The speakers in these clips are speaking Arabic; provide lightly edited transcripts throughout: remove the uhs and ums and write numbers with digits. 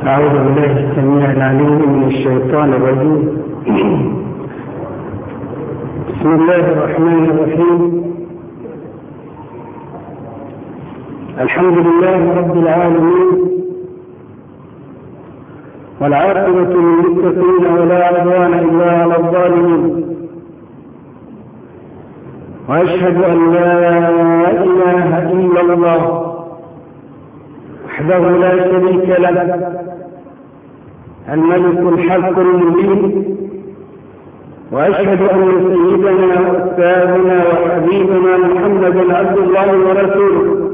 أعوذ بالله السميع العليم من الشيطان الرجيم. بسم الله الرحمن الرحيم. الحمد لله رب العالمين، والعاقبة للمتقين ولا عدوان إلا على الظالمين، وأشهد أن لا إله إلا الله وحده لا شريك له، الملك الحق المبين، وأشهد أن سيدنا وأستاذنا وحبيبنا محمدا عبد الله ورسوله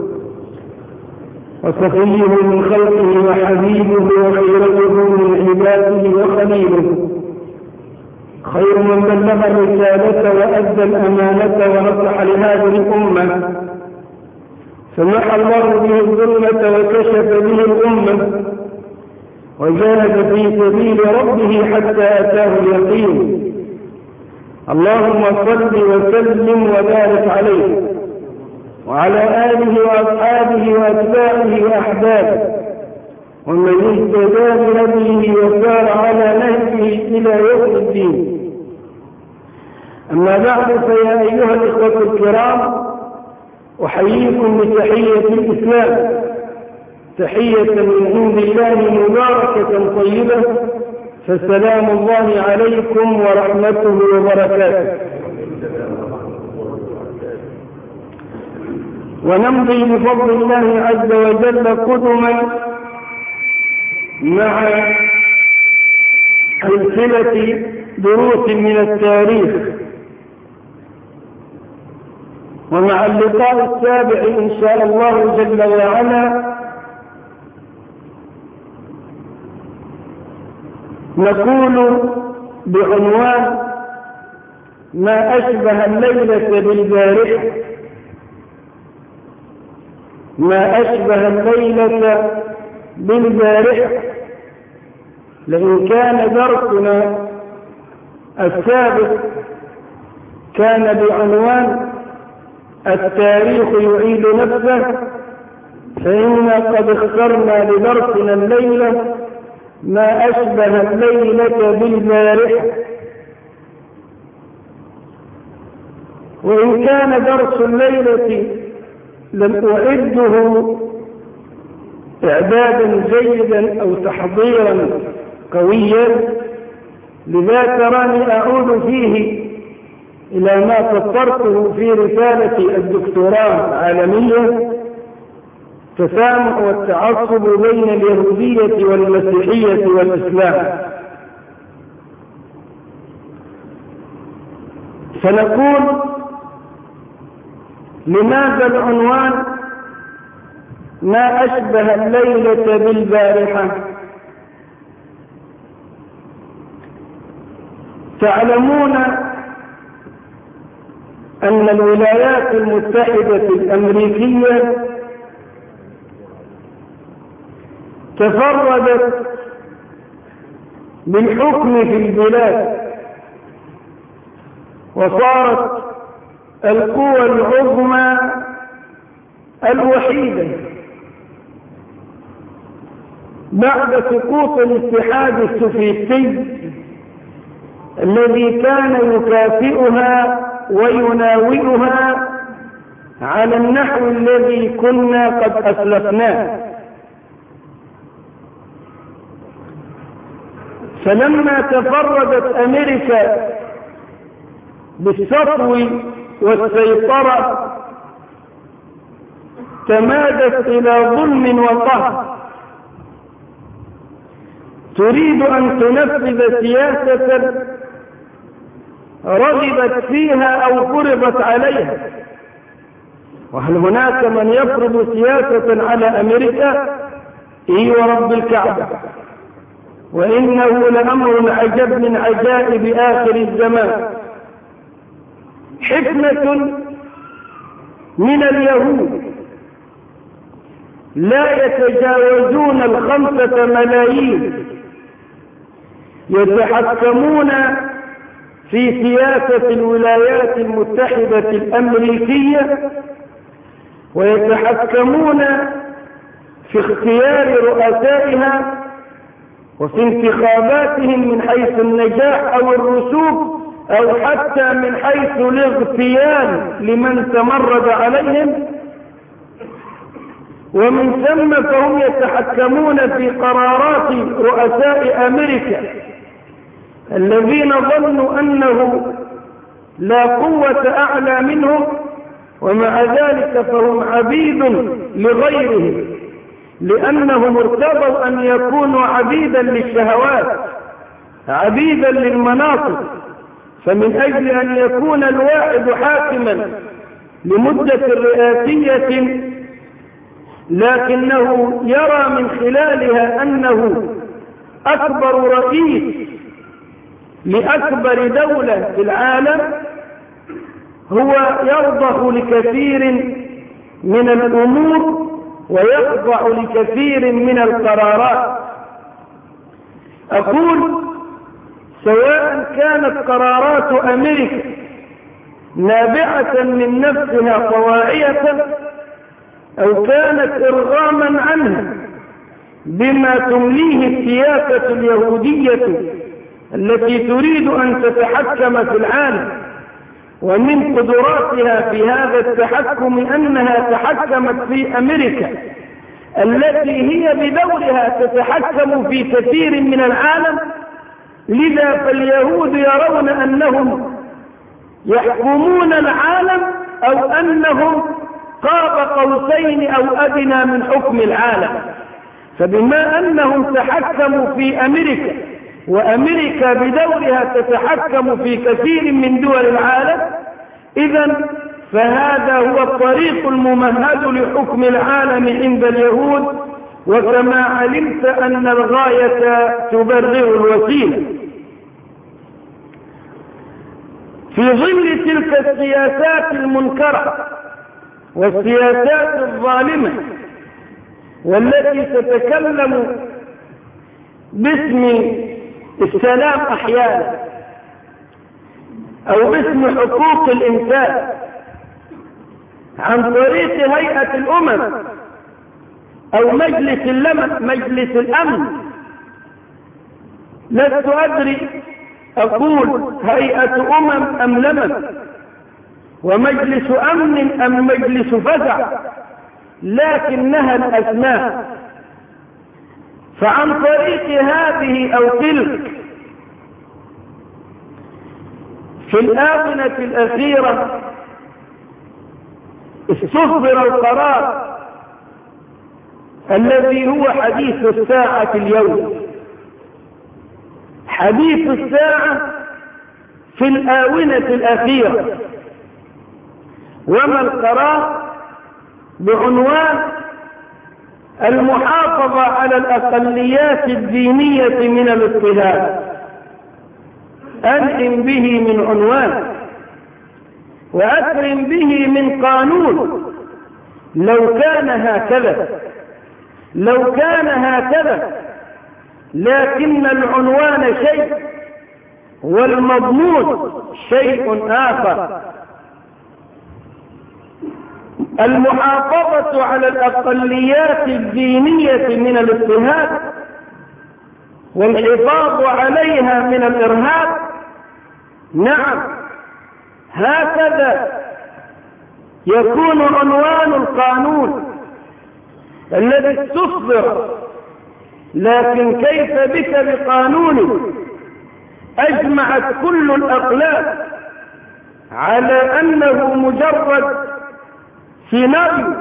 وصفيه من خلقه وحبيبه وخيرته من عباده وخليله، خير من بلغ الرسالة وأدى الأمانة ونصح لهذه الأمة، سمح الله به الظلمة وكشف به الأمة، وجاهد في سبيل ربه حتى أتاه اليقين. اللهم صل وسلم وبارك عليه وعلى آله وأصحابه وأتباعه وأحبابه ومن اهتدى بهديه وسار على نهجه إلى يوم الدين. أما بعد، فيا أيها الإخوة الكرام، أحييكم بتحية الإسلام، تحية من عند الله مباركة طيبة، فسلام الله عليكم ورحمته وبركاته. ونمضي بفضل الله عز وجل قدما مع سلسلة دروس من التاريخ، ومع اللقاء السابع إن شاء الله جل وعلا نقول بعنوان ما أشبه الليلة بالبارحة. ما أشبه الليلة بالبارحة، لأن كان درسنا السابق كان بعنوان التاريخ يعيد نفسه، فإنا قد اخترنا لدرسنا الليلة ما أشبه الليلة بالبارحة. وإن كان درس الليلة لم أعده إعدادا جيدا أو تحضيرا قويا، لذا تراني أعود فيه إلى ما فسرته في رسالة الدكتوراه العالمية: التسامح والتعصب بين اليهودية والمسيحية والإسلام. فنقول: لماذا العنوان ما أشبه الليلة بالبارحة؟ تعلمون أن الولايات المتحدة الأمريكية تفردت بالحكم في البلاد، وصارت القوى العظمى الوحيدة بعد سقوط الاتحاد السوفيتي الذي كان يكافئها ويناوئها على النحو الذي كنا قد أسلفناه. فلما تفردت أمريكا بالسطو والسيطرة تمادت إلى ظلم وقهر، تريد أن تنفذ سياسة رغبت فيها أو فرضت عليها. وهل هناك من يفرض سياسة على أمريكا؟ إي ورب الكعبة، وإنه لأمر عجب من عجائب آخر الزمان. حكمة من اليهود لا يتجاوزون 5 ملايين يتحكمون في سياسة الولايات المتحدة الأمريكية، ويتحكمون في اختيار رؤسائها وفي انتخاباتهم من حيث النجاح أو الرسوب أو حتى من حيث الاغتيال لمن تمرد عليهم. ومن ثم فهم يتحكمون في قرارات رؤساء أمريكا الذين ظنوا أنه لا قوة أعلى منهم، ومع ذلك فهم عبيد لغيرهم لأنهم ارتضوا أن يكونوا عبيدا للشهوات، عبيدا للمناصب. فمن أجل أن يكون الواحد حاكما لمدة رئاسية لكنه يرى من خلالها أنه أكبر رئيس لأكبر دولة في العالم، هو يرضخ لكثير من الأمور ويخضع لكثير من القرارات. أقول سواء كانت قرارات أمريكا نابعة من نفسها طواعية أو كانت إرغاما عنها بما تمليه السياسة اليهودية التي تريد أن تتحكم في العالم، ومن قدراتها في هذا التحكم أنها تحكمت في أمريكا التي هي بدورها تتحكم في كثير من العالم. لذا فاليهود يرون أنهم يحكمون العالم أو أنهم قاب قوسين أو أدنى من حكم العالم. فبما أنهم تحكموا في أمريكا وأمريكا بدورها تتحكم في كثير من دول العالم، إذن فهذا هو الطريق الممهد لحكم العالم عند اليهود. وكما علمت أن الغاية تبرر الوسيلة. في ظل تلك السياسات المنكرة والسياسات الظالمة والتي تتكلم باسم السلام أحيانا أو باسم حقوق الإنسان عن طريق هيئة الأمم أو مجلس الأمن، لست أدري أقول هيئة أمم أم لمن، ومجلس أمن أم مجلس فزع، لكنها الأسماء. فعن طريق هذه أو تلك في الآونة الأخيرة استصدر القرار الذي هو حديث الساعة اليوم، حديث الساعة في الآونة الأخيرة. وما القرار؟ بعنوان المحافظة على الأقليات الدينية من الاضطهاد. أنعم به من عنوان وأكرم به من قانون. لو كان هكذا لكن العنوان شيء والمضمون شيء آخر. المحافظة على الأقليات الدينية من الاضطهاد والحفاظ عليها من الإرهاب. نعم، هكذا يكون عنوان القانون الذي استصدر. لكن كيف بك بقانون أجمعت كل الأقلام على أنه مجرد سيناريو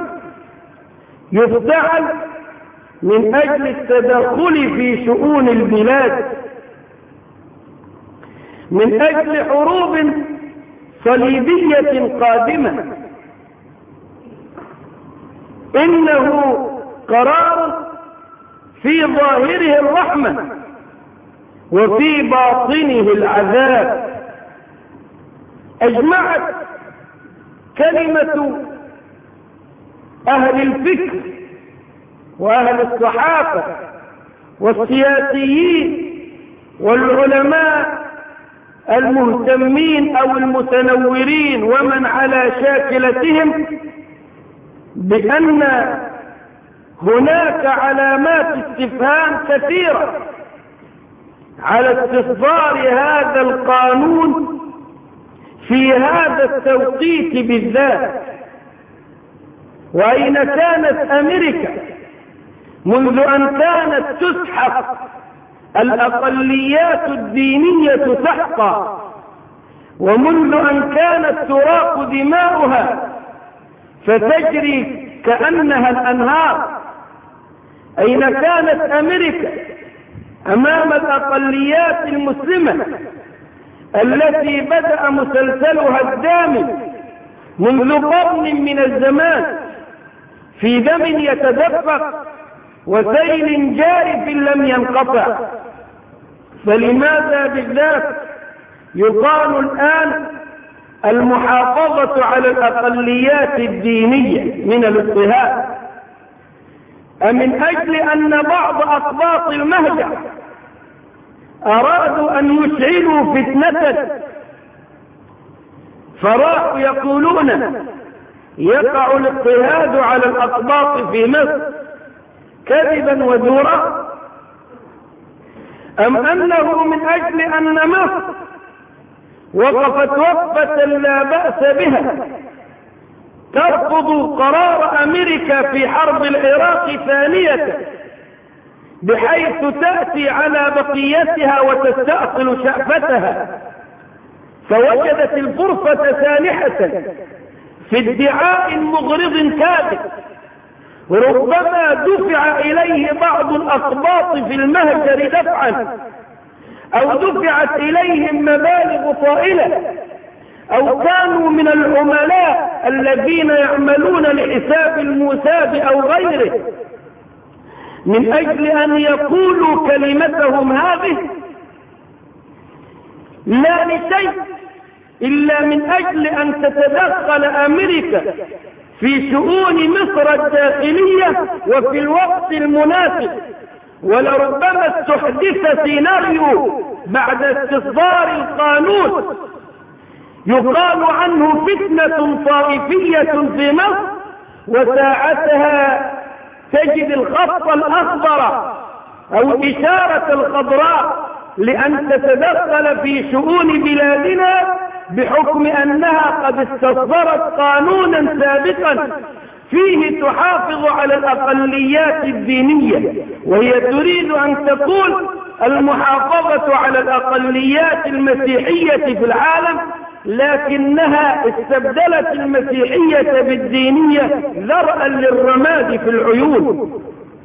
يفتعل من أجل التدخل في شؤون البلاد، من أجل حروب صليبية قادمة. إنه قرار في ظاهره الرحمة وفي باطنه العذاب. أجمعت كلمة أهل الفكر وأهل الصحافة والسياسيين والعلماء المهتمين أو المتنورين ومن على شاكلتهم بأن هناك علامات استفهام كثيرة على استصدار هذا القانون في هذا التوقيت بالذات؟ وأين كانت أمريكا منذ أن كانت تسحق الأقليات الدينية سحقا، ومنذ أن كانت تراق دماؤها فتجري كأنها الأنهار؟ أين كانت أمريكا أمام الأقليات المسلمة التي بدأ مسلسلها الدامي منذ قرن من الزمان في دم يتدفق وسيل جارف لم ينقطع؟ فلماذا بالذات يقال الآن المحافظة على الأقليات الدينية من الاضطهاد؟ أمن أجل أن بعض أقباط المهجع أرادوا أن يشعلوا فتنة فراحوا يقولون يقع الاضطهاد على الأقباط في مصر كذبا وزورا؟ أم أنه من أجل أن مصر وقفت وقفة لا بأس بها ترفض قرار أمريكا في حرب العراق ثانية بحيث تأتي على بقيتها وتستأصل شأفتها، فوجدت الفرصة سانحة في ادعاء مغرض كاذب ربما دفع إليه بعض الأقباط في المهجر دفعا، أو دفعت إليهم مبالغ طائلة، أو كانوا من العملاء الذين يعملون لحساب الموساد أو غيره، من أجل أن يقولوا كلمتهم هذه لا لشيء إلا من أجل أن تتدخل أمريكا في شؤون مصر الداخلية وفي الوقت المناسب. ولربما استحدث سيناريو بعد استصدار القانون يقال عنه فتنة طائفية في مصر، وساعتها تجد الخط الأخضر أو الإشارة الخضراء لأن تتدخل في شؤون بلادنا بحكم أنها قد استصدرت قانونا سابقا فيه تحافظ على الأقليات الدينية، وهي تريد أن تقول المحافظة على الأقليات المسيحية في العالم، لكنها استبدلت المسيحية بالدينية ذرءا للرماد في العيون.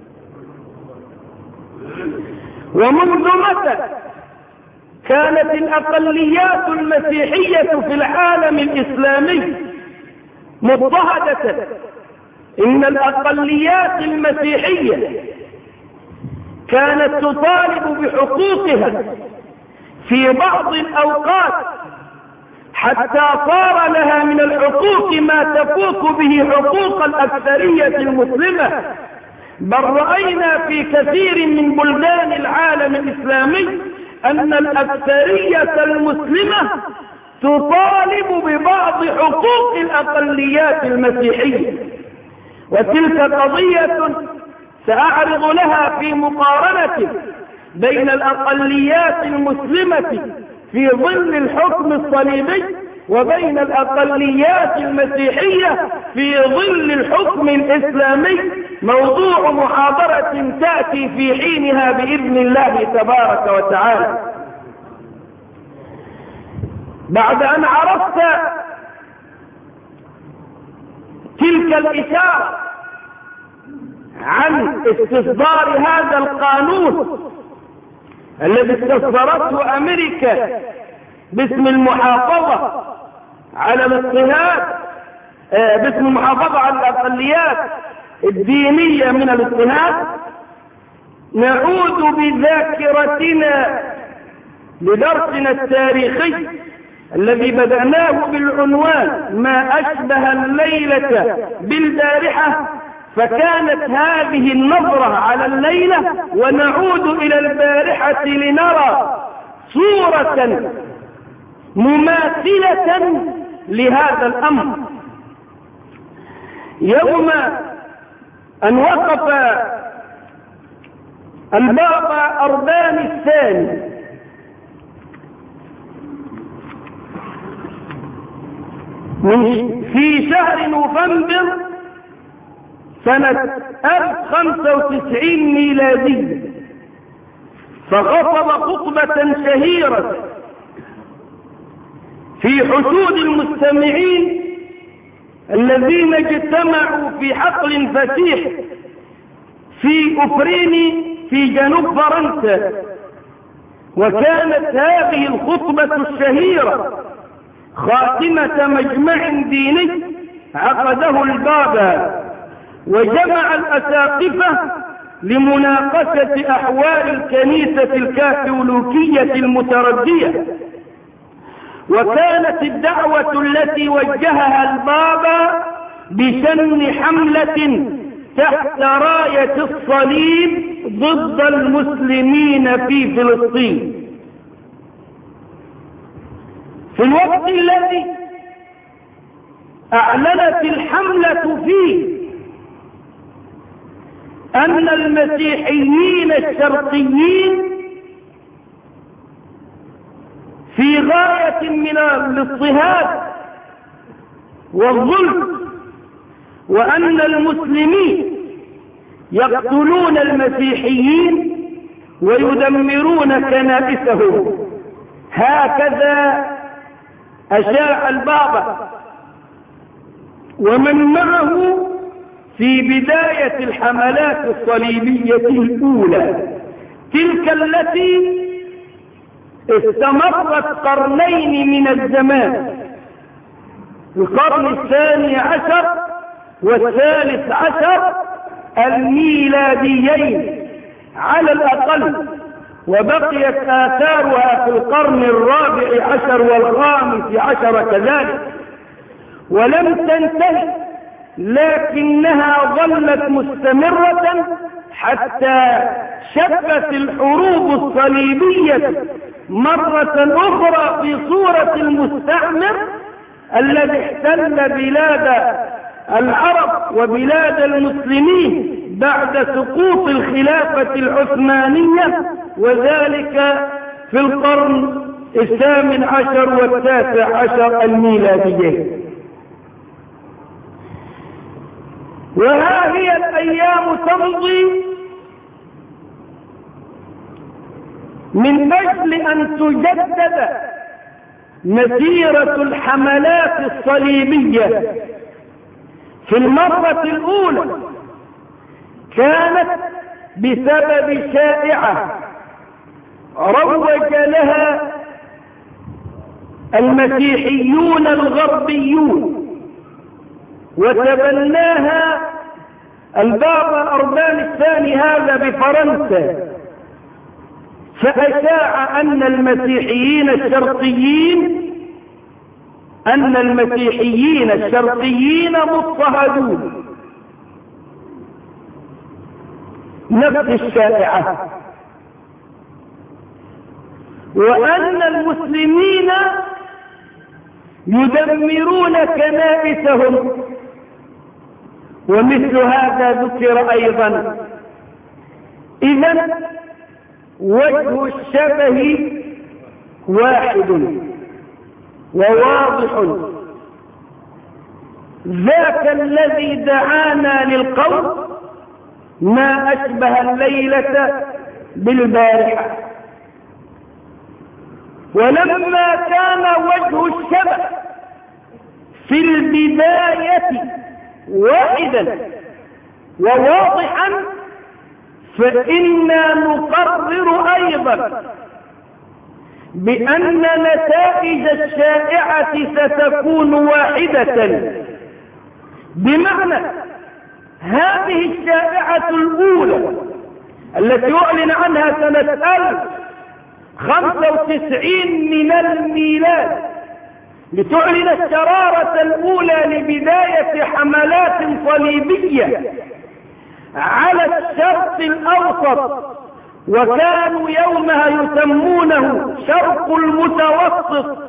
ومنذ متى كانت الأقليات المسيحية في العالم الإسلامي مضطهدة؟ إن الأقليات المسيحية كانت تطالب بحقوقها في بعض الأوقات حتى صار لها من الحقوق ما تفوق به حقوق الأكثرية المسلمة، بل رأينا في كثير من بلدان العالم الإسلامي أن الأكثرية المسلمة تطالب ببعض حقوق الأقليات المسيحية، وتلك قضية سأعرض لها في مقارنة بين الأقليات المسلمة في ظل الحكم الصليبي وبين الأقليات المسيحية في ظل الحكم الإسلامي، موضوع محاضرة تأتي في حينها بإذن الله تبارك وتعالى. بعد أن عرفت تلك الإشارة عن استصدار هذا القانون الذي استصدرته أمريكا باسم المحافظة على الاضطهاد، باسم المحافظة على الأقليات الدينية من الاضطهاد، نعود بذاكرتنا لدرسنا التاريخي الذي بدأناه بالعنوان ما أشبه الليلة بالبارحة، فكانت هذه النظرة على الليلة، ونعود إلى البارحة لنرى صورة مماثلة لهذا الأمر. يوم أن وقف البابا أربان الثاني في شهر نوفمبر سنة 1095 ميلادية، فخطب خطبة شهيرة في حشود المستمعين الذين اجتمعوا في حقل فسيح في أفريني في جنوب فرنسا. وكانت هذه الخطبة الشهيرة خاتمة مجمع ديني عقده البابا، وجمع الأساقفة لمناقشة أحوال الكنيسة الكاثوليكية المتردية. وكانت الدعوة التي وجهها البابا بشن حملة تحت راية الصليب ضد المسلمين في فلسطين، في الوقت الذي أعلنت الحملة فيه أن المسيحيين الشرقيين في غاية من الاضطهاد والظلم، وأن المسلمين يقتلون المسيحيين ويدمرون كنائسهم. هكذا أشاع البابا ومن معه في بداية الحملات الصليبية الأولى، تلك التي استمرت قرنين من الزمان، القرن الثاني عشر والثالث عشر الميلاديين على الأقل، وبقيت آثارها في القرن الرابع عشر والخامس عشر كذلك، ولم تنتهي، لكنها ظلت مستمرة حتى شبت الحروب الصليبية مرة أخرى في صورة المستعمر الذي احتل بلاد العرب وبلاد المسلمين بعد سقوط الخلافة العثمانية، وذلك في القرن الثامن عشر والتاسع عشر الميلادي. وها هي الأيام تمضي من أجل أن تجدد مسيرة الحملات الصليبية. في المرة الأولى كانت بسبب شائعة روج لها المسيحيون الغربيون، وتبناها البابا أربان الثاني هذا بفرنسا، فأشاع أن المسيحيين الشرقيين مضطهدون، نفس الشائعة، وأن المسلمين يدمرون كنائسهم، ومثل هذا ذكر أيضا. إذن وجه الشبه واحد وواضح، ذاك الذي دعانا للقول ما أشبه الليلة بالبارحة. ولما كان وجه الشبه في البداية واحدا وواضحا، فإنا نقرر أيضا بأن نتائج الشائعة ستكون واحدة، بمعنى هذه الشائعة الأولى التي أعلن عنها سنة 1095 من الميلاد لتعلن الشرارة الأولى لبداية حملات صليبية على الشرق الأوسط، وكانوا يومها يسمونه شرق المتوسط،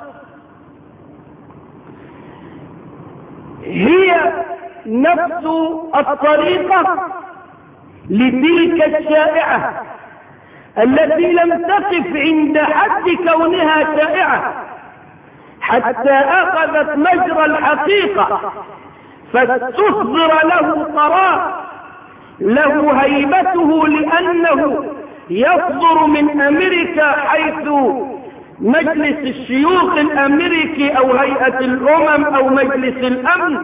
هي نفس الطريقة لتلك الشائعة التي لم تقف عند حد كونها شائعة، حتى أخذت مجرى الحقيقة، فاستصدر له قرار له هيبته، لأنه يصدر من أمريكا، حيث مجلس الشيوخ الأمريكي أو هيئة الأمم أو مجلس الأمن،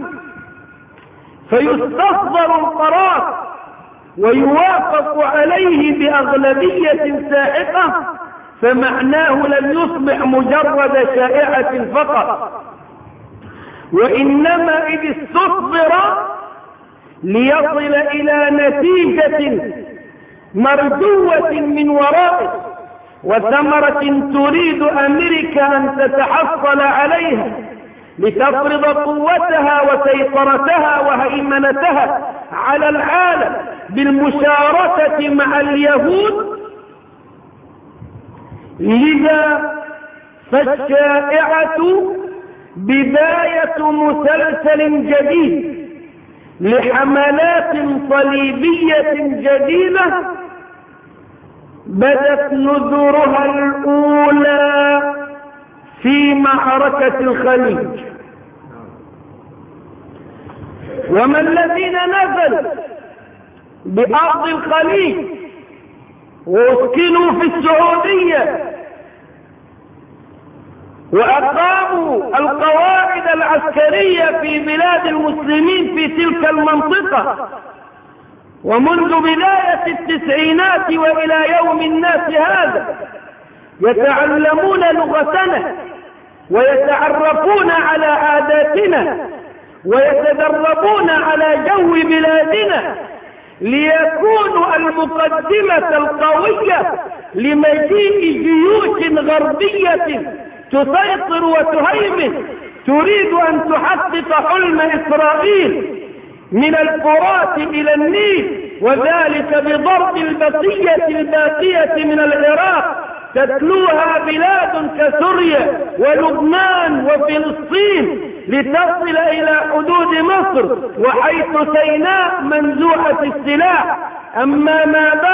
فيستصدر القرار ويوافق عليه بأغلبية ساحقة، فمعناه لم يصبح مجرد شائعة فقط، وإنما إذ استصدر ليصل إلى نتيجة مرجوة من ورائه وثمرة تريد أمريكا أن تتحصل عليها لتفرض قوتها وسيطرتها وهيمنتها على العالم بالمشاركة مع اليهود. لذا فالشائعة بداية مسلسل جديد لحملات صليبية جديدة بدت نذورها الأولى في معركة الخليج. وما الذين نزلوا بأرض الخليج واسكنوا في السعودية وأقاموا القواعد العسكرية في بلاد المسلمين في تلك المنطقة، ومنذ بداية التسعينات وإلى يوم الناس هذا يتعلمون لغتنا ويتعرفون على عاداتنا ويتدربون على جو بلادنا ليكونوا المقدمة القوية لمجيء جيوش غربية تسيطر وتهيمن، تريد أن تحقق حلم إسرائيل من الفرات إلى النيل، وذلك بضرب البقية الباقية من العراق تتلوها بلاد كسوريا ولبنان وفلسطين لتصل إلى حدود مصر، وحيث سيناء منزوعة السلاح. أما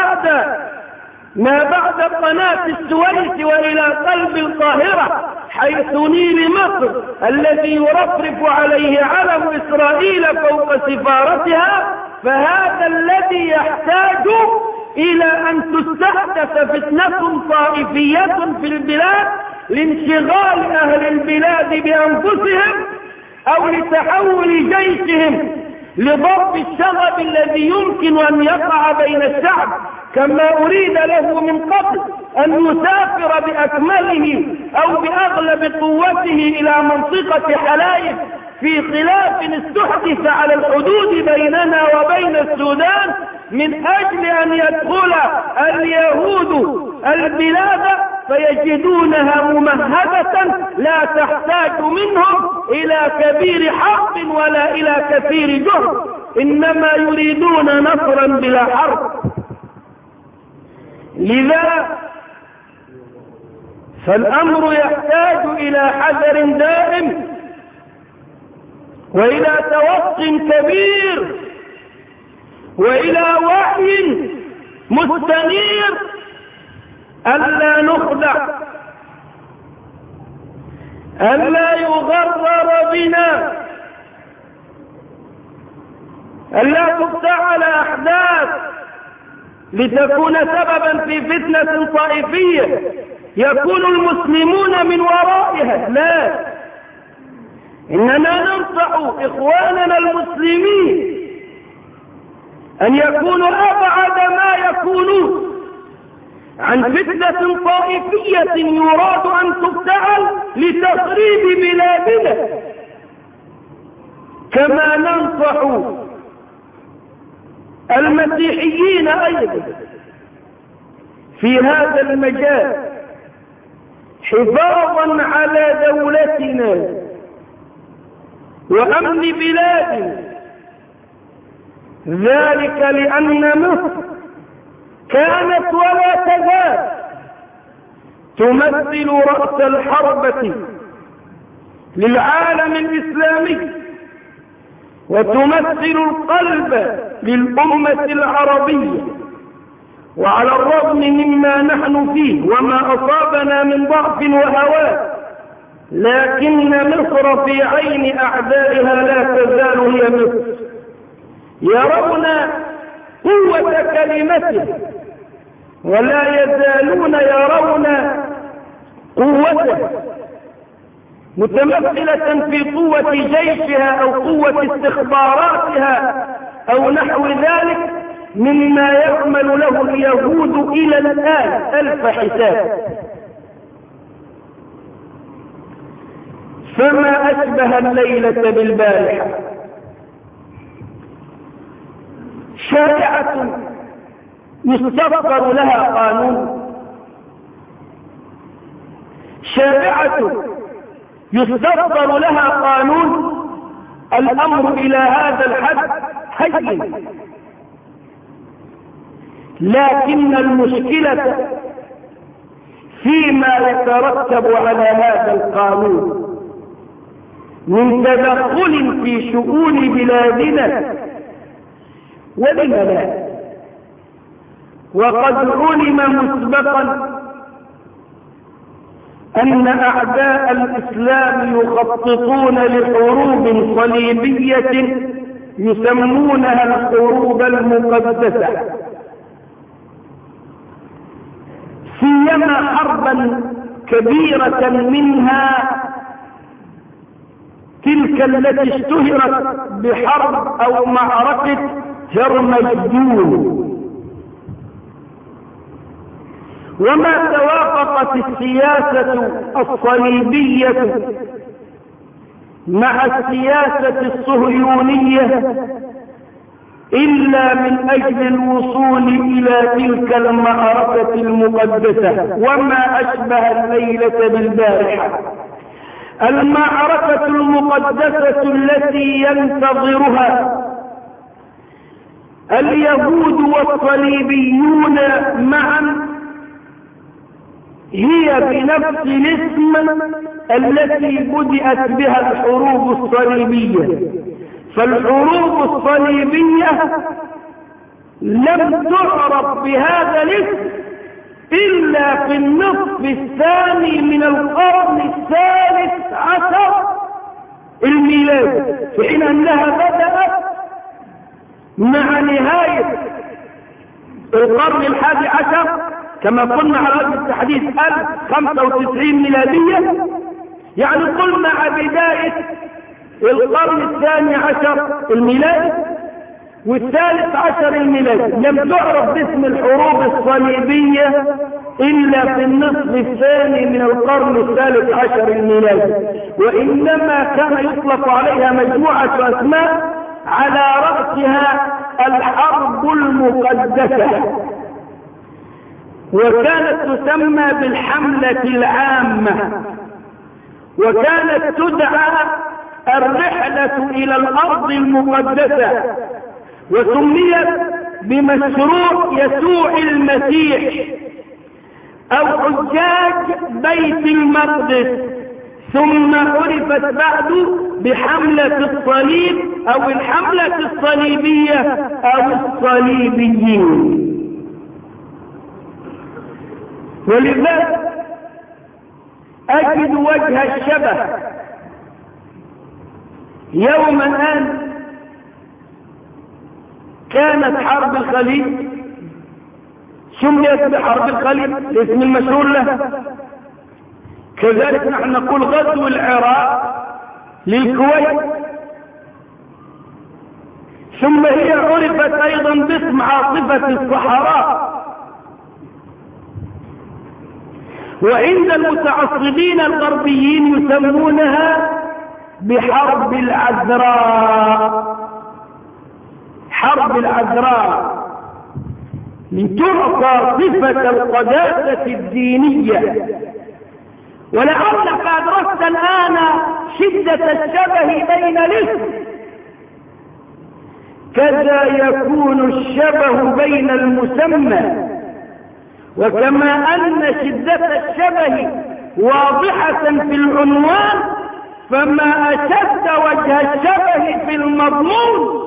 ما بعد قناة السويس وإلى قلب القاهرة حيث نيل مصر الذي يرفرف عليه علم إسرائيل فوق سفارتها، فهذا الذي يحتاج إلى أن تستحدث فتنة طائفية في البلاد لانشغال أهل البلاد بأنفسهم أو لتحول جيشهم لضرب الشغب الذي يمكن أن يقع بين الشعب، كما أريد له من قبل أن يسافر بأكمله أو بأغلب قوته إلى منطقة حلايب في خلاف استحدث على الحدود بيننا وبين السودان من أجل أن يدخل اليهود البلاد فيجدونها ممهدة لا تحتاج منهم إلى كبير حرب ولا إلى كثير جهد، إنما يريدون نصرا بلا حرب. لذا فالأمر يحتاج إلى حذر دائم وإلى توقع كبير وإلى وحي مستنير ألا نخدع، ألا يغرر بنا، ألا تفتعل أحداث لتكون سببا في فتنة طائفية يكون المسلمون من ورائها. لا، إننا ننصح إخواننا المسلمين أن يكونوا أبعد ما يكونون عن فتنة طائفية يراد أن تفتعل لتخريب بلادنا، كما ننصح المسيحيين أيضا في هذا المجال حفاظا على دولتنا وأمن بلادنا، ذلك لأن مصر كانت ولا تزال تمثل رأس الحربة للعالم الإسلامي وتمثل القلب للأمة العربية، وعلى الرغم مما نحن فيه وما أصابنا من ضعف وهوان لكن مصر في عين أعدائها لا تزال هي مصر، يرون قوة كلمته ولا يزالون يرون قوته متمثلة في قوة جيشها أو قوة استخباراتها أو نحو ذلك مما يعمل له اليهود إلى الآن ألف حساب. فما أشبه الليلة بالبارحة، شائعة يستفسر لها قانون، شائعة يستفسر لها قانون، الأمر إلى هذا الحد هين، لكن المشكلة فيما يترتب على هذا القانون من تدخل في شؤون بلادنا. ولم لا؟ وقد علم مسبقا أن أعداء الإسلام يخططون لحروب صليبية يسمونها الحروب المقدسة، سيما حربا كبيرة منها تلك التي اشتهرت بحرب أو معركة هرمجدون. وما توافقت السياسة الصليبية مع السياسة الصهيونية إلا من أجل الوصول إلى تلك المعركة المقدسة. وما أشبه الليلة بالبارحة، المعركة المقدسة التي ينتظرها اليهود والصليبيون معا هي بنفس الاسم التي بدأت بها الحروب الصليبية. فالحروب الصليبية لم تعرف بهذا الاسم إلا في النصف الثاني من القرن الثالث عشر الميلادي، في حين أنها بدأت مع نهاية القرن الحادي عشر كما قلنا على وجه التحديث 1095 ميلادية، يعني قل مع بداية القرن الثاني عشر الميلادي والثالث عشر الميلادي. لم تعرف باسم الحروب الصليبية إلا في النصف الثاني من القرن الثالث عشر الميلادي، وإنما كان يطلق عليها مجموعة أسماء على رأسها الحرب المقدسة، وكانت تسمى بالحملة العامة، وكانت تدعى الرحلة إلى الأرض المقدسة، وسميت بمشروع يسوع المسيح أو حجاج بيت المقدس، ثم عرفت بعد بحملة الصليب أو الحملة الصليبية أو الصليبيين. ولذلك أجد وجه الشبه يوما الآن كانت حرب الخليج سميت بحرب الخليج الاسم المشهور له، كذلك نحن نقول غزو العراق للكويت، ثم هي عرفت أيضا باسم عاصفة الصحراء. وعند المتعصبين الغربيين يسمونها بحرب العذراء، حرب العذراء، لتعطى صفة القداسة الدينية. ولعلك أدركت الآن شدة الشبه بين الاسم، كذا يكون الشبه بين المسمى. وكما أن شدة الشبه واضحة في العنوان، فما أشد وجه الشبه في المضمون.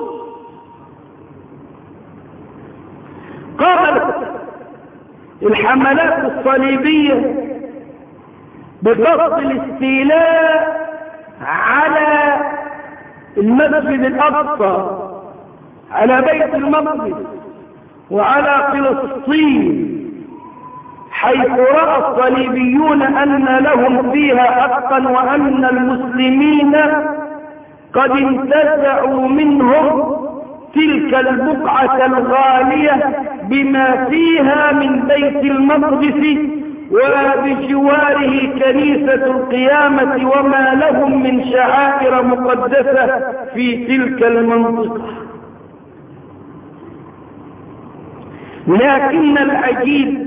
قامت الحملات الصليبية بقصد الاستيلاء على المسجد الأقصى، على بيت المقدس، وعلى فلسطين، حيث رأى الصليبيون أن لهم فيها حقا، وأن المسلمين قد انتزعوا منهم تلك البقعة الغالية بما فيها من بيت المقدس وبجواره كنيسة القيامة وما لهم من شعائر مقدسة في تلك المنطقة. لكن العجيب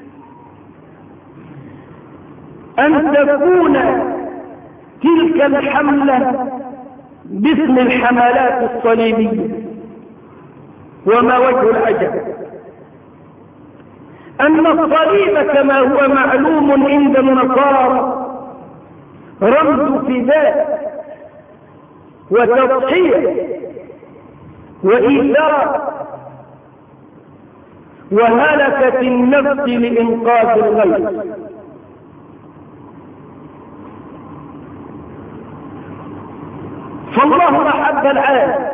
أن تكون تلك الحملة باسم الحملات الصليبية. وما وجه العجب؟ أن الصليب كما هو معلوم عند النصارى رمز فداء وتضحية وإيثار وهلكة النفس لإنقاذ الغير. فالله أحب العالم،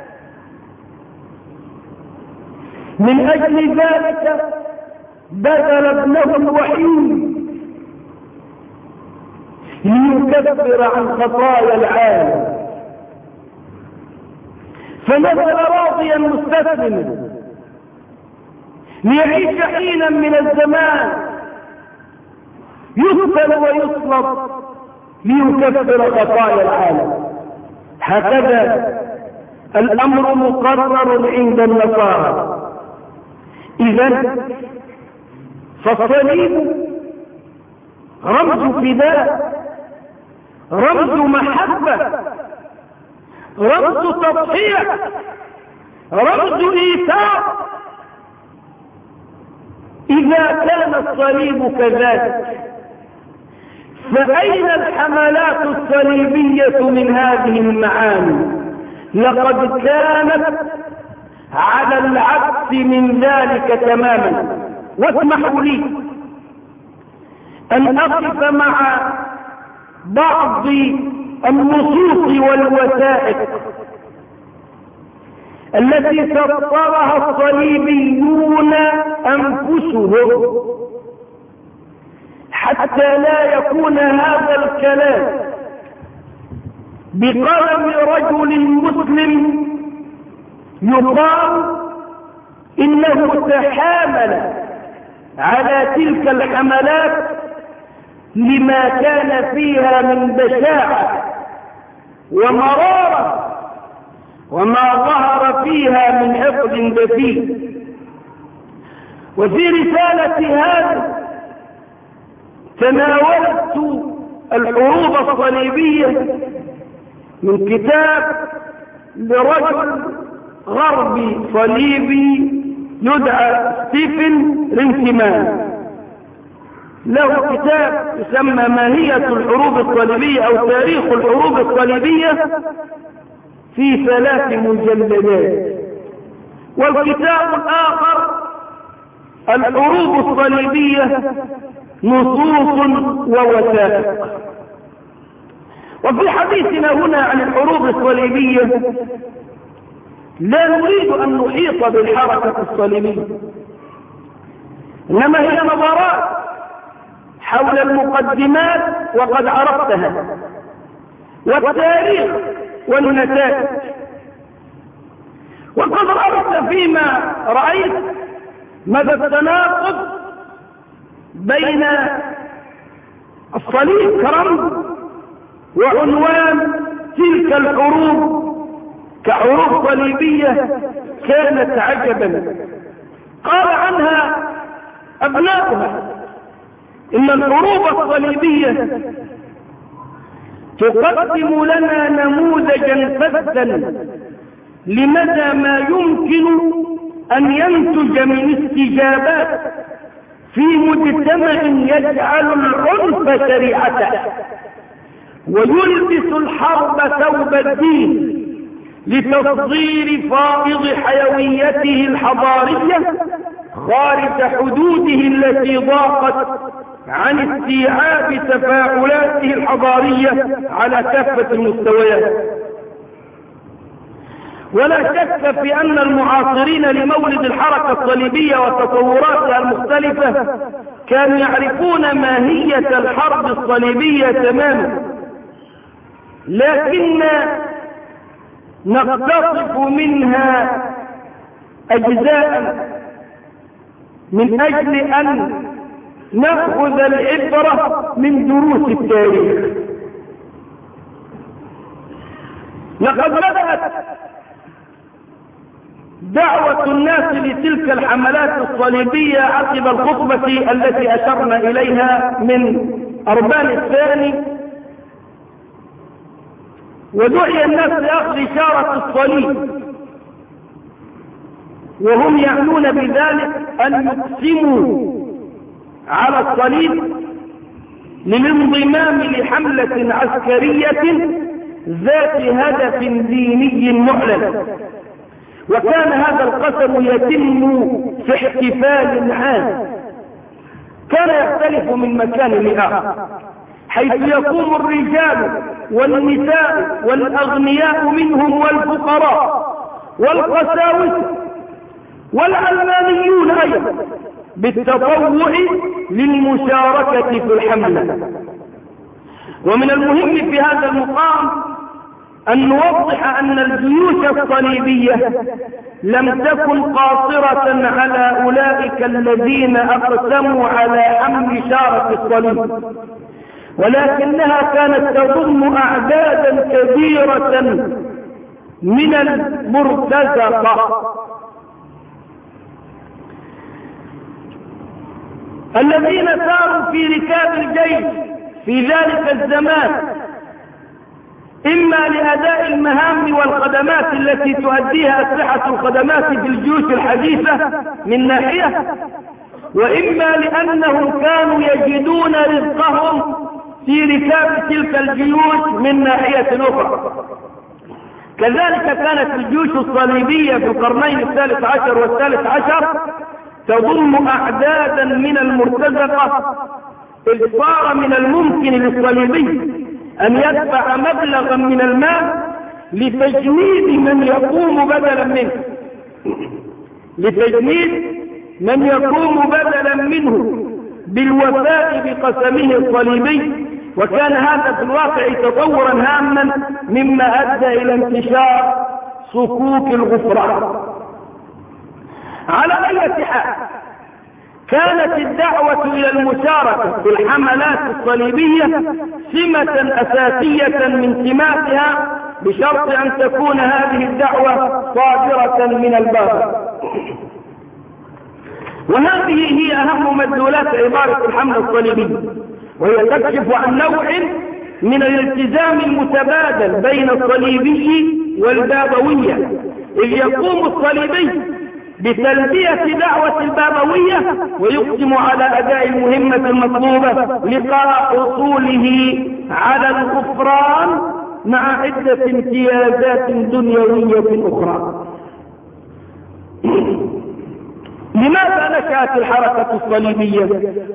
من أجل ذلك بذل ابنه الوحيد ليكفر عن خطايا العالم، فنزل راضيا مستسلما ليعيش حينا من الزمان يقتل ويصلب ليكفر خطايا العالم. هكذا الأمر مقرر عند النصارى. إذن فالصليب رمز فداء، رمز محبة، رمز تضحية، رمز إيثار. إذا كان الصليب كذلك، فأين الحملات الصليبية من هذه المعاني؟ لقد كانت على العكس من ذلك تماما. واسمحوا لي أن أقف مع بعض النصوص والوثائق التي سطرها الصليبيون أنفسهم حتى لا يكون هذا الكلام بقلم رجل مسلم يقال إنه تحامل على تلك الحملات لما كان فيها من بشاعة ومرارة وما ظهر فيها من حقد دفين. وفي رسالة هذا تناولت الحروب الصليبية من كتاب لرجل غربي صليبي يدعى ستيفن رينكمان، له كتاب يسمى ماهية الحروب الصليبية أو تاريخ الحروب الصليبية في 3 مجلدات. والكتاب الآخر الحروب الصليبية نصوص ووثائق. وفي حديثنا هنا عن الحروب الصليبية لا نريد أن نحيط بالحركة الصليبية، إنما هي نظرات حول المقدمات وقد عرفتها، والتاريخ والنتائج. وقد عرفت فيما رأيت مدى التناقض بين الصليب كرمز وعنوان تلك الحروب كحروب صليبية كانت عجبا. قال عنها أبناؤها إن الحروب الصليبية تقدم لنا نموذجا فذا لمدى ما يمكن أن ينتج من استجابات في مجتمع يجعل العنف شريعته ويلبس الحرب ثوب الدين لتصدير فائض حيويته الحضارية خارج حدوده التي ضاقت عن استيعاب تفاعلاته الحضارية على كافة المستويات. ولا شك في أن المعاصرين لمولد الحركة الصليبية وتطوراتها المختلفة كانوا يعرفون ماهية الحرب الصليبية تماما، لكن نقتصف منها أجزاء من أجل أن نأخذ العبرة من دروس التاريخ. لقد بدأت دعوة الناس لتلك الحملات الصليبية عقب الخطبة التي أشرنا إليها من أربان الثاني، ودعي الناس لأخذ إشارة الصليب، وهم يعنون بذلك أن يقسموا على الصليب للانضمام لحملة عسكرية ذات هدف ديني معلن. وكان هذا القسم يتم في احتفال عام كان يختلف من مكان لآخر، حيث يقوم الرجال والنساء والأغنياء منهم والفقراء والقساوسة والعلمانيون أيضا بالتطوع للمشاركة في الحملة. ومن المهم في هذا المقام أن نوضح أن الجيوش الصليبية لم تكن قاصرة على أولئك الذين أقسموا على حمل شارة الصليب، ولكنها كانت تضم أعدادا كبيرة من المرتزقة الذين ساروا في ركاب الجيش في ذلك الزمان، إما لأداء المهام والخدمات التي تؤديها أسلحة الخدمات في الجيوش الحديثة من ناحية، وإما لأنهم كانوا يجدون رزقهم في ركاب تلك الجيوش من ناحية أخرى. كذلك كانت الجيوش الصليبية في القرنين الثالث عشر والثالث عشر تضم أعدادا من المرتزقة، إذ صار من الممكن للصليبي أن يدفع مبلغا من المال لتجنيد من يقوم بدلا منه، بالوفاء بقسمه الصليبي. وكان هذا في الواقع تطورا هاما مما أدى إلى انتشار صكوك الغفران. على أي حال، كانت الدعوة إلى المشاركة في الحملات الصليبية سمة أساسية من سماتها، بشرط أن تكون هذه الدعوة صادرة من البابا. وهذه هي أهم مدلولات عبارة الحملة الصليبية، وهي تكشف عن نوع من الالتزام المتبادل بين الصليبي والبابوية، إذ يقوم الصليبي بتلبية دعوة البابوية ويقدم على أداء المهمة المطلوبة لقاء حصوله على الغفران مع عدة امتيازات دنيوية أخرى. لماذا نشأت الحركة الصليبية؟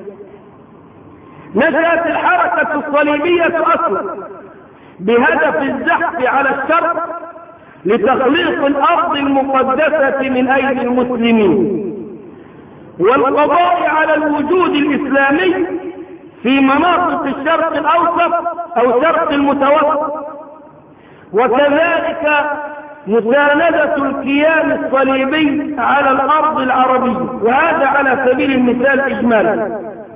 نشأت الحركة الصليبية أصلا بهدف الزحف على الشرق لتخليص الأرض المقدسة من أيدي المسلمين، والقضاء على الوجود الإسلامي في مناطق الشرق الأوسط أو شرق المتوسط، وكذلك مساندة الكيان الصليبي على الأرض العربية، وهذا على سبيل المثال إجمالا.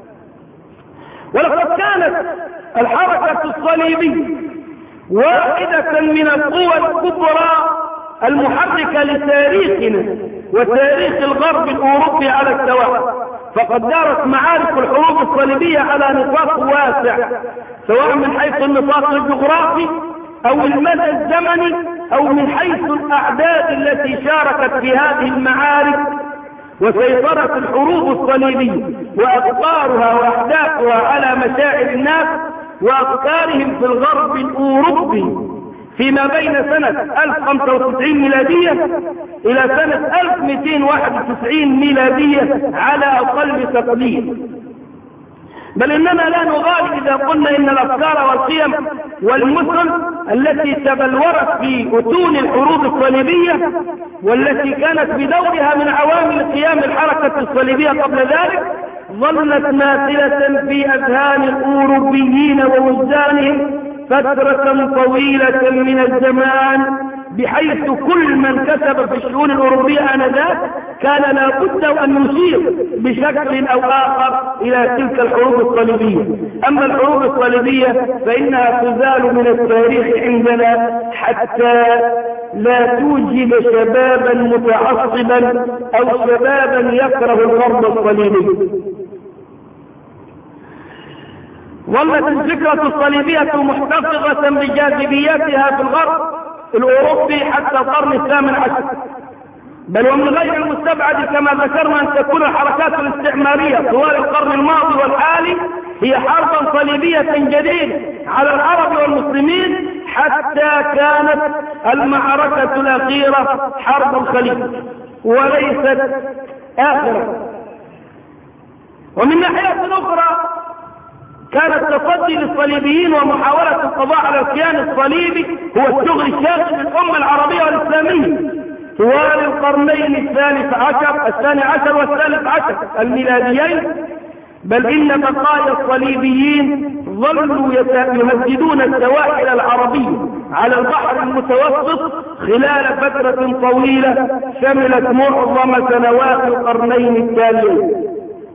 ولقد كانت الحركة الصليبية واحدة من القوى الكبرى المحركة لتاريخنا وتاريخ الغرب الأوروبي على السواء، فقد دارت معارك الحروب الصليبية على نطاق واسع، سواء من حيث النطاق الجغرافي أو المدى الزمني أو من حيث الأعداد التي شاركت في هذه المعارك. وسيطرت الحروب الصليبية وأفكارها وأحداثها على مشاعر الناس وأفكارهم في الغرب الأوروبي فيما بين سنة 1095 ميلادية إلى سنة 1291 ميلادية على أقل تقدير. بل إننا لا نغالي إذا قلنا إن الأفكار والقيم والمثل التي تبلورت في أتون الحروب الصليبية والتي كانت بدورها من عوامل قيام الحركة الصليبية قبل ذلك ظلت ماثلة في أذهان الأوروبيين ووجدانهم فترة طويلة من الزمان، بحيث كل من كسب في الشؤون الأوروبية آنذاك كان لا بد أن يشير بشكل أو آخر إلى تلك الحروب الصليبية. أما الحروب الصليبية فإنها تزال من التاريخ عندنا حتى لا توجد شبابا متعصبا أو شبابا يكره الغرب الصليبي. ظلت الفكرة الصليبية محتفظة بجاذبيتها في الغرب الأوروبي حتى القرن الثامن عشر، بل ومن غير المستبعد كما ذكرنا أن تكون الحركات الاستعمارية طوال القرن الماضي والحالي هي حربا صليبية جديدة على العرب والمسلمين، حتى كانت المعركة الأخيرة حرب الخليج وليست آخرة. ومن ناحية أخرى كان التصدي للصليبيين ومحاولة القضاء على الكيان الصليبي هو الشغل الشاغل للأمة العربية والإسلامية طوال القرنين الثاني عشر والثالث عشر الميلاديين، بل إن بقايا الصليبيين ظلوا يهددون السواحل العربية على البحر المتوسط خلال فترة طويلة شملت معظم سنوات القرنين التاليين.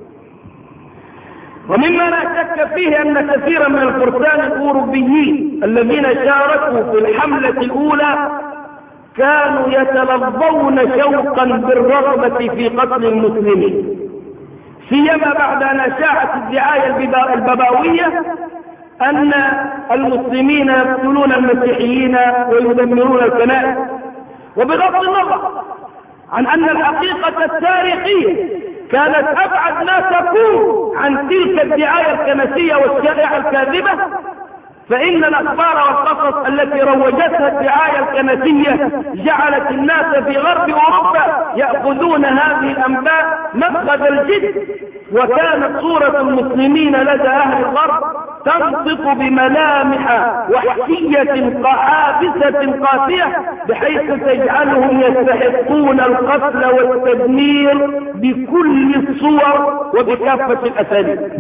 ومما لا شك فيه أن كثيرا من الفرسان الأوروبيين الذين شاركوا في الحملة الأولى كانوا يتلظون شوقا بالرغبة في قتل المسلمين، سيما بعد أن أشاعت الدعاية البابوية أن المسلمين يقتلون المسيحيين ويدمرون الكنائس، وبغض النظر عن أن الحقيقة التاريخية كانت أبعد ما تكون عن تلك الدعاية الكنسية والشائعة الكاذبة، فإن الأخبار والقصص التي روجتها الدعاية الكنسية جعلت الناس في غرب أوروبا يأخذون هذه الأنباء مأخذ الجد، وكانت صورة المسلمين لدى أهل الغرب تنطق بملامح وحشية عابسة قاسية بحيث تجعلهم يستحقون القتل والتدمير بكل الصور وبكافة الأساليب.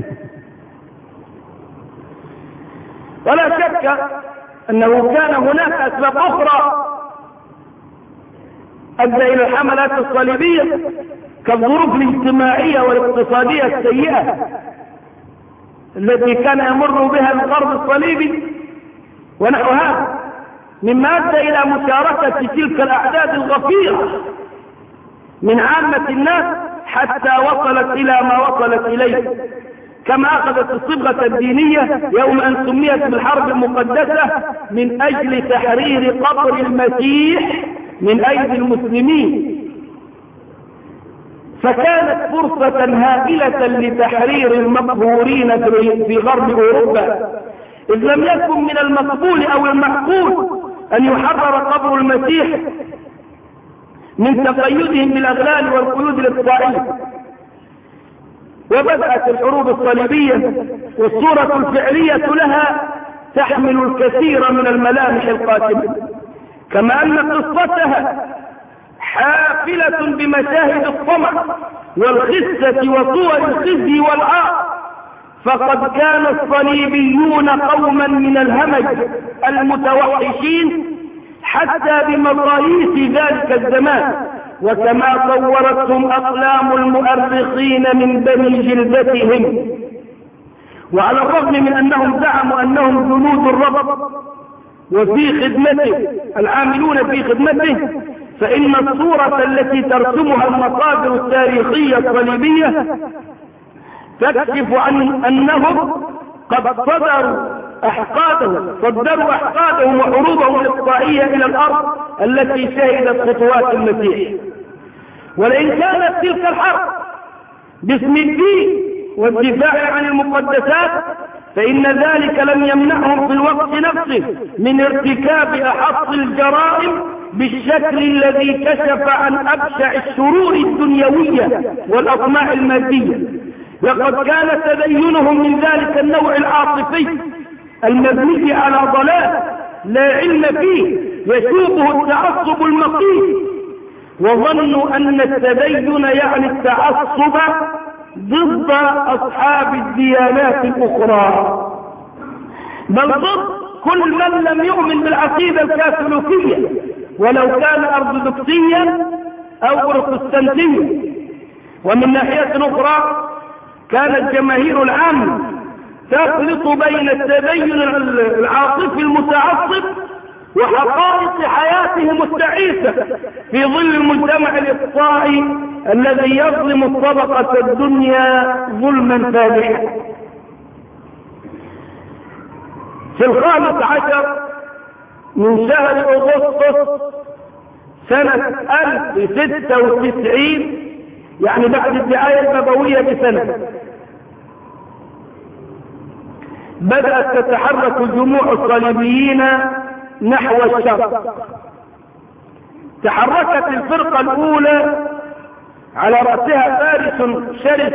ولا شك أنه كان هناك أسباب أخرى أدى إلى الحملات الصليبية كالظروف الاجتماعية والاقتصادية السيئة التي كان يمر بها الغرب الصليبي ونحو هذا، مما أدى إلى مشاركة تلك الأعداد الغفيرة من عامة الناس حتى وصلت إلى ما وصلت إليه، كما أخذت الصبغة الدينية يوم أن سميت بالحرب المقدسة من أجل تحرير قبر المسيح من أيدي المسلمين، فكانت فرصة هائلة لتحرير المقهورين في غرب أوروبا، إذ لم يكن من المقبول أو المعقول أن يحرر قبر المسيح من تقيدهم بالأغلال والقيود الإقصائية. وبدأت الحروب الصليبية والصورة الفعلية لها تحمل الكثير من الملامح القاتمة، كما أن قصتها حافلة بمشاهد الطمع والخسة وصور الخزي والعار، فقد كان الصليبيون قوما من الهمج المتوحشين حتى بمقاييس ذلك الزمان، وكما صورتهم أقلام المؤرخين من بني جلدتهم. وعلى الرغم من أنهم زعموا أنهم جنود الرب وفي خدمته العاملون في خدمته، فإن الصورة التي ترسمها المصادر التاريخية الصليبية تكشف عن أنهم قد صدروا أحقادهم وحروبهم الإقصائية إلى الأرض التي شهدت خطوات المسيح. ولئن كانت تلك الحرب باسم الدين والدفاع عن المقدسات، فإن ذلك لم يمنعهم في الوقت نفسه من ارتكاب أحط الجرائم بالشكل الذي كشف عن أبشع الشرور الدنيوية والأطماع المادية، لقد كان تدينهم من ذلك النوع العاطفي المبني على ضلال لا علم فيه يشوبه التعصب المقيت، وظنوا أن التدين يعني التعصب ضد أصحاب الديانات الأخرى، بل ضد كل من لم يؤمن بالعقيدة الكاثوليكية ولو كان أرثوذكسيا أو بروتستانتيا. ومن ناحية أخرى كانت جماهير العامة تخلط بين التدين العاطفي المتعصب وحقائق حياتهم التعيسة في ظل المجتمع الإقصائي الذي يظلم الطبقة الدنيا ظلما فادحا. في 15 من شهر أغسطس سنة 1096 يعني بعد الدعاية النبوية بسنة بدأت تتحرك جموع الصليبيين نحو الشرق. تحركت الفرقة الأولى على رأسها فارس شرس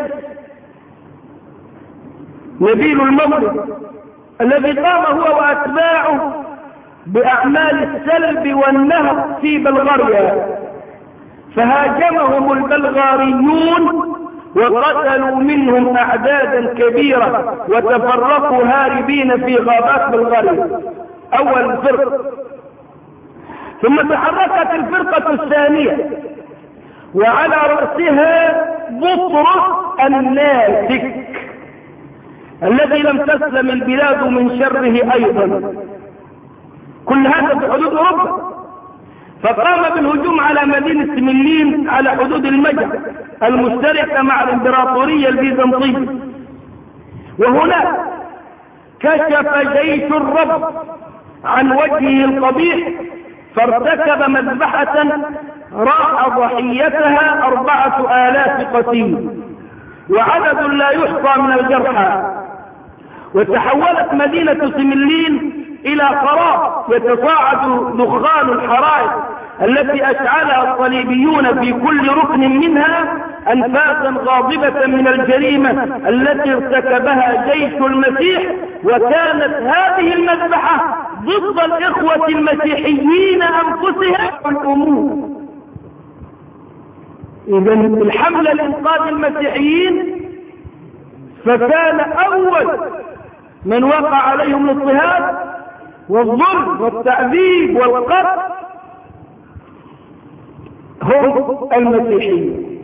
نبيل المغرب الذي قام هو وأتباعه بأعمال السلب والنهب في بلغاريا، فهاجمهم البلغاريون وقتلوا منهم أعدادا كبيرة وتفرقوا هاربين في غابات بلغاريا أول فرقة. ثم تحركت الفرقة الثانية وعلى رأسها بطرس الناسك الذي لم تسلم البلاد من شره أيضا، كل هذا في حدود أوروبا. فقام بالهجوم على مدينة ملين على حدود المجر المشتركة مع الإمبراطورية البيزنطية، وهناك كشف جيش الرب عن وجهه القبيح فارتكب مذبحة راح ضحيتها 4000 قتيل وعدد لا يحصى من الجرحى. وتحولت مدينة سملين إلى خراب يتصاعد دخان الحرائق التي أشعلها الصليبيون في كل ركن منها أنفاسا غاضبة من الجريمة التي ارتكبها جيش المسيح. وكانت هذه المذبحة ضد الإخوة المسيحيين أنفسهم والأمور. إذن الحملة لإنقاذ المسيحيين فكان أول من وقع عليهم الاضطهاد والظلم والتعذيب والقتل هم المسيحيين.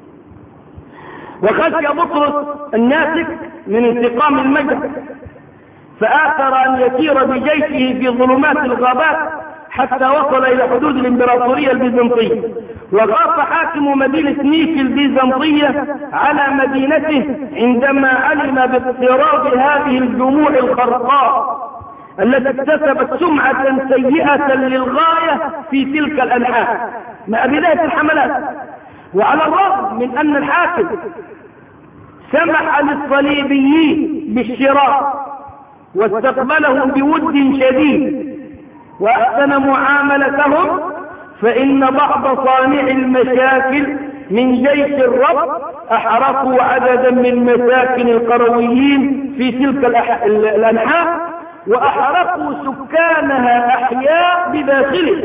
وخشي بطرس الناسك من انتقام المجد فآثر أن يسير بجيشه في ظلمات الغابات حتى وصل إلى حدود الإمبراطورية البيزنطية. وخاف حاكم مدينة نيك البيزنطية على مدينته عندما علم باضطراب هذه الجموع الخرقاء التي اكتسبت سمعة سيئة للغاية في تلك الأنحاء مع بداية الحملات. وعلى الرغم من أن الحاكم سمح للصليبيين بالشراء واستقبلهم بود شديد وأحسن معاملتهم، فإن بعض صانع المشاكل من جيش الرب أحرقوا عددا من مساكن القرويين في تلك الأنحاء وأحرقوا سكانها أحياء بداخله.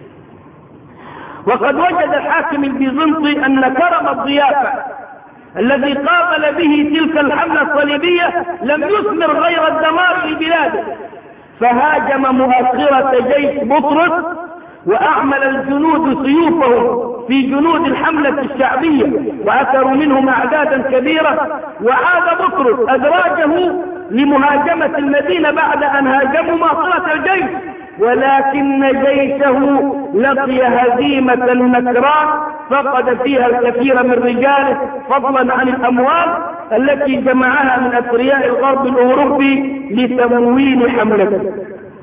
وقد وجد الحاكم البيزنطي أن كرم الضيافة الذي قابل به تلك الحملة الصليبية لم يثمر غير الدمار لبلاده، فهاجم مؤخرة جيش بطرس وأعمل الجنود سيوفهم في جنود الحملة الشعبية وأثروا منهم أعدادا كبيرة. وعاد بطرس أدراجه لمهاجمة المدينة بعد أن هاجموا مؤخرة الجيش، ولكن جيشه لقي هزيمة نكران فقد فيها الكثير من رجاله فضلا عن الأموال التي جمعها من أثرياء الغرب الأوروبي لتمويل حملته.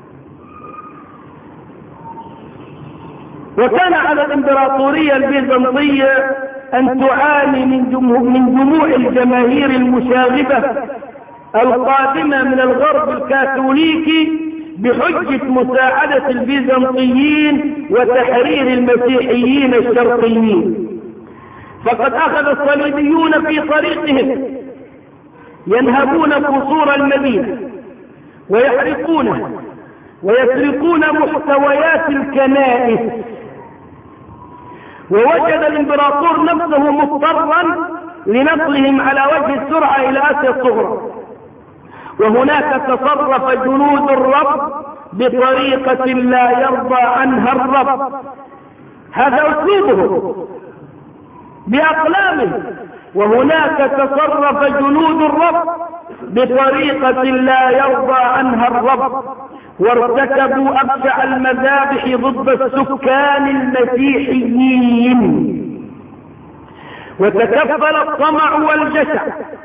وكان على الإمبراطورية البيزنطية أن تعاني من جموع الجماهير المشاغبة القادمة من الغرب الكاثوليكي بحجة مساعدة البيزنطيين وتحرير المسيحيين الشرقيين. فقد أخذ الصليبيون في طريقهم ينهبون قصور المدينة ويحرقونها ويسرقون محتويات الكنائس. ووجد الإمبراطور نفسه مضطرا لنقلهم على وجه السرعة إلى آسيا الصغرى، وهناك تصرف جنود الرب بطريقة لا يرضى عنها الرب. هذا أسلوبه بأقلامه. وهناك تصرف جنود الرب بطريقة لا يرضى عنها الرب، وارتكبوا أبشع المذابح ضد السكان المسيحيين، وتكفل الطمع والجشع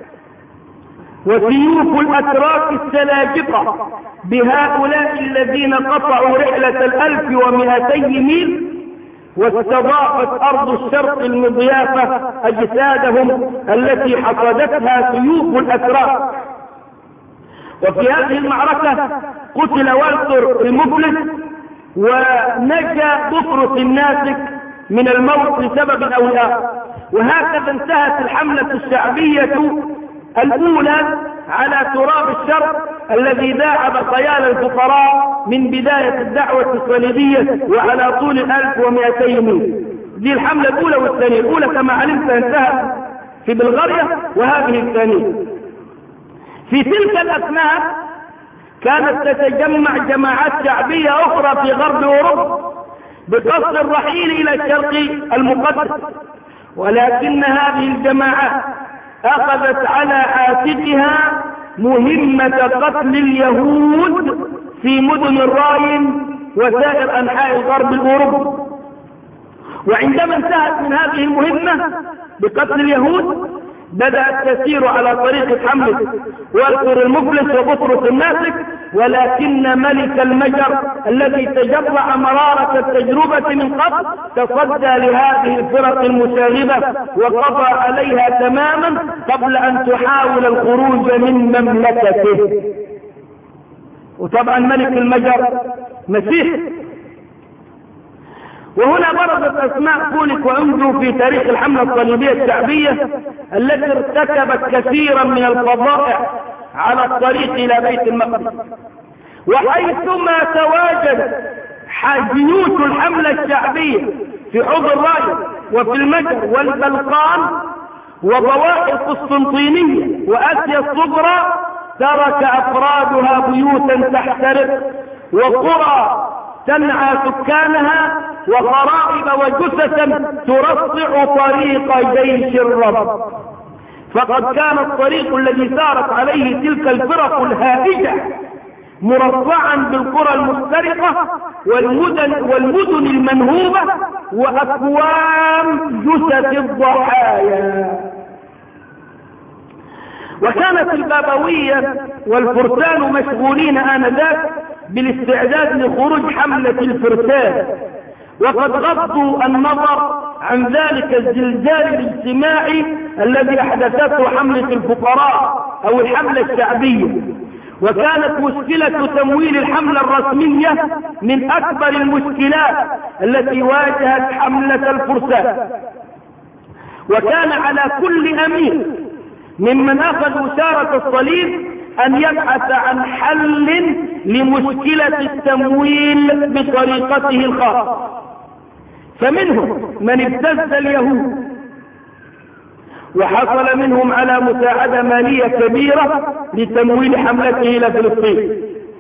وسيوف الأتراك السلاجقة بهؤلاء الذين قطعوا رحلة 1200 ميل، واستضافت أرض الشرق المضيافة أجسادهم التي حصدتها سيوف الأتراك. وفي هذه المعركة قتل والتر المفلس، ونجا بطرس الناسك من الموت لسبب أو لآخر. وهكذا انتهت الحملة الشعبية الأولى على تراب الشرق الذي داعب خيال الفقراء من بداية الدعوة الصليبية وعلى طول 1200 ميل. دي الحملة الأولى والثانية. الأولى كما علمت انتهت في بلغاريا، وهذه الثانية. في تلك الأثناء كانت تتجمع جماعات شعبية أخرى في غرب أوروبا بقصد الرحيل إلى الشرق المقدس، ولكن هذه الجماعات أخذت على عاتقها مهمة قتل اليهود في مدن الراين وسائر أنحاء الغرب الأوروبي. وعندما انتهت من هذه المهمة بقتل اليهود، بدأت تسير على طريق حملة والتر المفلس وبطرس الناسك، ولكن ملك المجر الذي تجرع مرارة التجربة من قبل تصدى لهذه الفرق المشاغبة وقضى عليها تماما قبل أن تحاول الخروج من مملكته. وطبعا ملك المجر مسيح. وهنا برزت أسماء فولك وأمجو في تاريخ الحملة الصليبية الشعبية التي ارتكبت كثيرا من الفظائع على الطريق إلى بيت المقدس. وحيثما تواجد جيوش الحملة الشعبية في حوض الراية وفي المجر والبلقان وضواحي القسطنطينية وآسيا الصغرى، ترك أفرادها بيوتا تحترق وقرى تنعى سكانها وغرائب وجثثا ترصع طريق جيش الرب. فقد كان الطريق الذي سارت عليه تلك الفرق الهائجة مرصعا بالقرى المفترقة والمدن المنهوبة وأكوام جثث الضحايا. وكانت البابوية والفرسان مشغولين آنذاك بالاستعداد لخروج حملة الفرسان، وقد غضوا النظر عن ذلك الزلزال الاجتماعي الذي أحدثته حملة الفقراء أو الحملة الشعبية. وكانت مشكلة تمويل الحملة الرسمية من أكبر المشكلات التي واجهت حملة الفرسان. وكان على كل أمير ممن أخذ وزارة الصليب أن يبحث عن حل لمشكلة التمويل بطريقته الخاصة. فمنهم من ابتز اليهود وحصل منهم على مساعدة مالية كبيرة لتمويل حملته إلى فلسطين،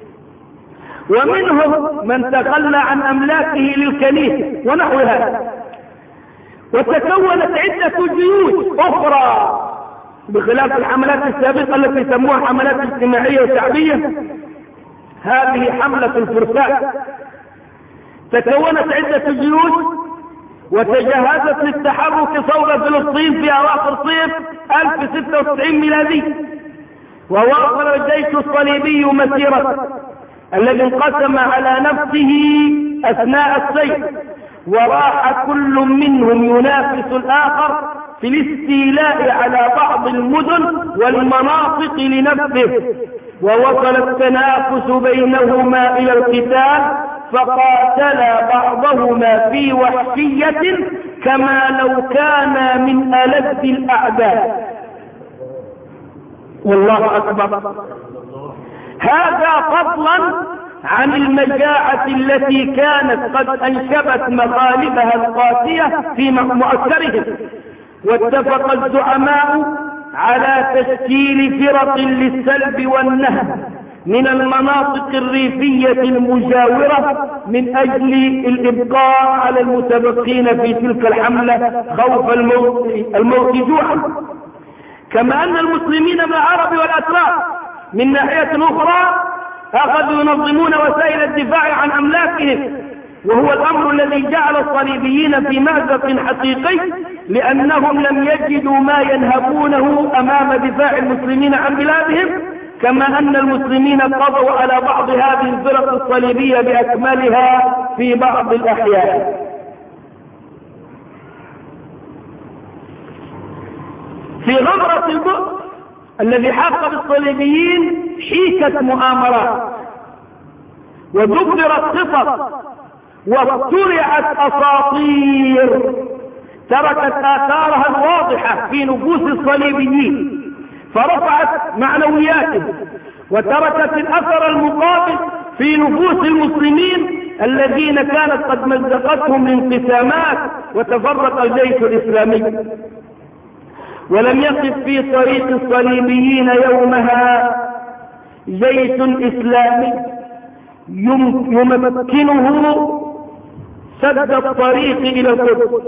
ومنهم من تخلى عن أملاكه للكنيسة ونحو هذا. وتكونت عدة جيوش أخرى بخلاف الحملات السابقة التي سموها حملات اجتماعية وشعبية. هذه حملة الفرسان تكونت عدة جيوش وتجهزت للتحرك صوب فلسطين في أواخر صيف 1096 ميلادي. وواصل الجيش الصليبي مسيرته الذي انقسم على نفسه أثناء السير، وراح كل منهم ينافس الآخر في الاستيلاء على بعض المدن والمناطق لنفسه. ووصل التنافس بينهما إلى القتال، فقاتلا بعضهما في وحشية كما لو كان من ألد الأعداء. والله أكبر. هذا فضلا عن المجاعة التي كانت قد أنشبت مغالبها القاسية في مؤثرهم. واتفق الزعماء على تشكيل فرق للسلب والنهب من المناطق الريفية المجاورة من أجل الإبقاء على المتبقين في تلك الحملة خوف الموت جوعا. كما أن المسلمين من العرب والأتراك من ناحية أخرى أخذوا ينظمون وسائل الدفاع عن أملاكهم، وهو الأمر الذي جعل الصليبيين في مأزق حقيقي، لأنهم لم يجدوا ما ينهبونه أمام دفاع المسلمين عن بلادهم، كما أن المسلمين قضوا على بعض هذه الفرق الصليبية بأكملها في بعض الأحيان. في غمرة البؤس الذي حاق بالصليبيين حيكت مؤامرات ودبرت خطط واخترعت أساطير تركت آثارها الواضحة في نفوس الصليبيين، فرفعت معنوياتهم وتركت الأثر المقابل في نفوس المسلمين الذين كانت قد مزقتهم الانقسامات وتفرق الجيش الإسلامي. ولم يقف في طريق الصليبيين يومها جيش إسلامي يمكنه سد الطريق إلى القدس،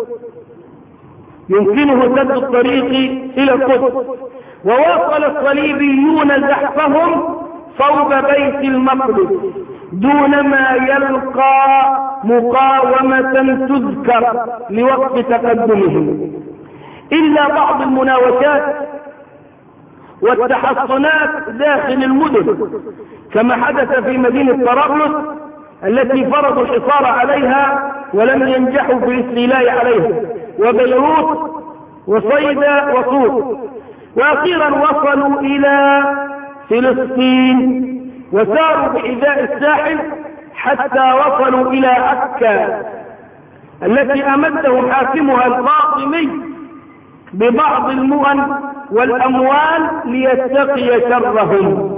وواصل الصليبيون زحفهم صوب بيت المقدس دون ما يلقى مقاومة تذكر لوقت تقدمهم، إلا بعض المناوشات والتحصنات داخل المدن، كما حدث في مدينة طرابلس التي فرضوا الحصار عليها ولم ينجحوا في الاستيلاء عليها، وبيروت وصيدا وطور. وأخيرا وصلوا إلى فلسطين وساروا بحذاء الساحل حتى وصلوا إلى عكا التي أمدهم حاكمها الفاطمي ببعض المؤن والأموال ليتقي شرهم.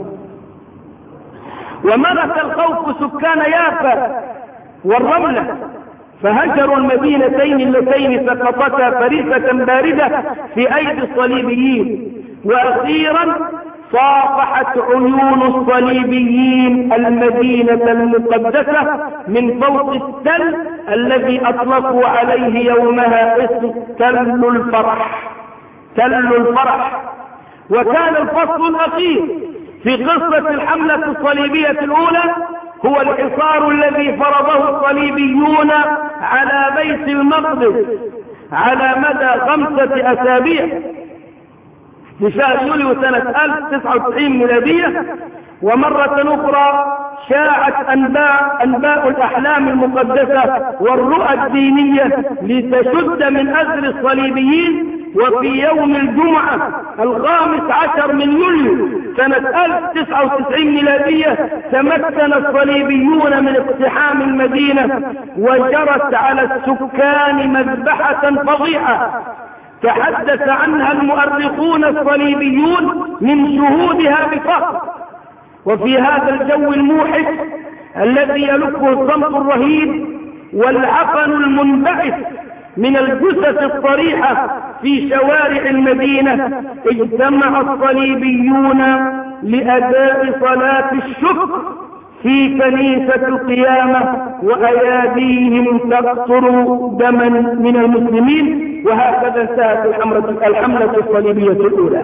وملك الخوف سكان يافا والرملة فهجروا المدينتين اللتين سقطتا فريسة باردة في أيدي الصليبيين. وأخيرا صافحت عيون الصليبيين المدينة المقدسة من فوق التل الذي أطلقوا عليه يومها اسم تل الفرح. وكان الفصل الأخير في قصة الحملة الصليبية الأولى هو الحصار الذي فرضه الصليبيون على بيت المقدس على مدى 5 أسابيع في شهر يوليو سنة 1099 ميلادية. ومرة أخرى شاعت أنباء الأحلام المقدسة والرؤى الدينية لتشد من أزر الصليبيين. وفي يوم الجمعة 15 من يوليو سنة 1099 ميلادية تمكن الصليبيون من اقتحام المدينة، وجرت على السكان مذبحة فظيعة تحدث عنها المؤرخون الصليبيون من شهودها بفخر. وفي هذا الجو الموحش الذي يلفه الصمت الرهيب والعفن المنبعث من الجثث الصريحة في شوارع المدينة اجتمع الصليبيون لأداء صلاة الشكر في كنيسة القيامة، وأياديهم تقطر دما من المسلمين. وهكذا انتهت الحملة الصليبية الأولى.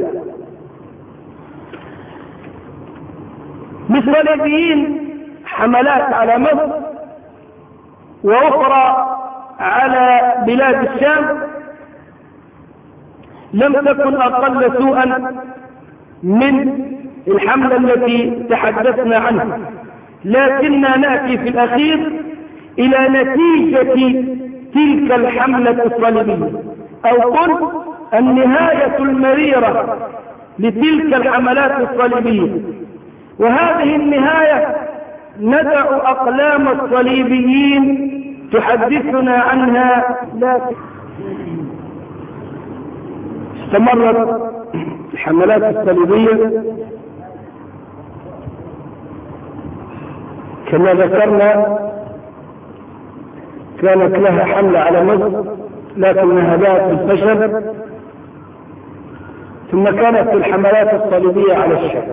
بالصليبيين حملات على مصر وأخرى على بلاد الشام لم تكن أقل سوءا من الحملة التي تحدثنا عنها، لكننا نأتي في الأخير إلى نتيجة تلك الحملة الصليبية، أو قل النهاية المريرة لتلك الحملات الصليبية. وهذه النهاية ندع أقلام الصليبيين تحدثنا عنها، لكن استمرت الحملات الصليبية كما ذكرنا كانت لها حملة على مصر لكنها باءت بالفشل، ثم كانت الحملات الصليبية على الشام،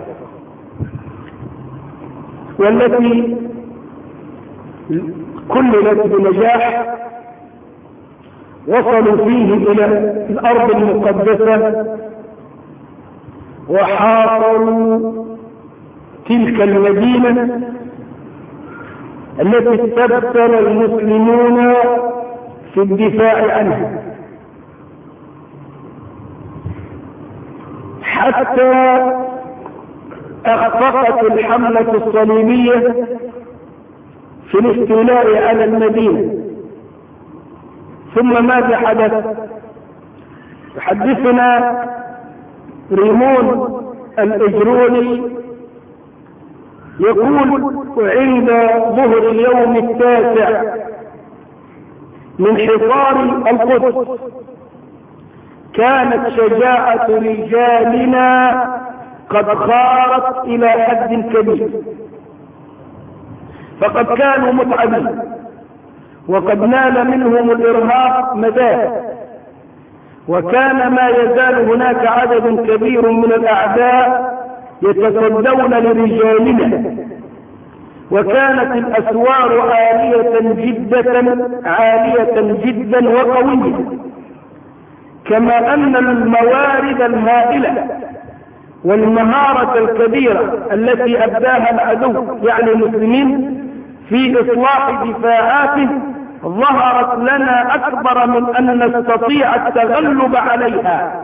والتي كللت بنجاح. وصلوا فيه إلى الأرض المقدسة وحاصروا تلك المدينة التي استبصر المسلمون في الدفاع عنها، حتى أخفقت الحملة الصليبية في الاستيلاء على المدينة. ثم ماذا حدث؟ يحدثنا ريمون الإجروني يقول: وعند ظهر اليوم التاسع من حصار القدس كانت شجاعة رجالنا قد خارت إلى حد كبير، فقد كانوا متعبين وقد نال منهم الإرهاب مداه، وكان ما يزال هناك عدد كبير من الأعداء يتصدون لرجالنا، وكانت الأسوار عالية جدا وقوية، كما أن الموارد الهائلة والمهارة الكبيرة التي أبداها العدو يعني المسلمين في إصلاح دفاعاته ظهرت لنا أكبر من أن نستطيع التغلب عليها.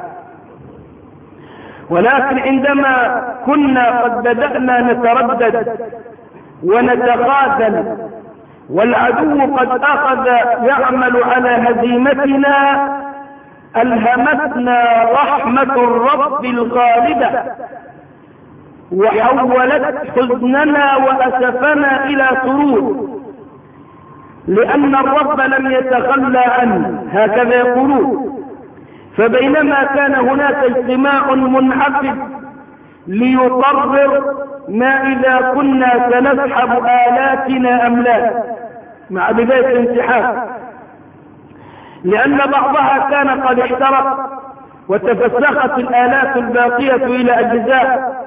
ولكن عندما كنا قد بدأنا نتردد ونتخاذل والعدو قد أخذ يعمل على هزيمتنا، ألهمتنا رحمة الرب الغالبة وحولت حزننا وأسفنا إلى سرور، لأن الرب لم يتخلى عنه، هكذا يقولون. فبينما كان هناك اجتماع منعقد ليقرر ما إذا كنا سنسحب آلاتنا أم لا مع بداية الانسحاب، لأن بعضها كان قد احترق وتفسخت الآلات الباقية إلى أجزاء،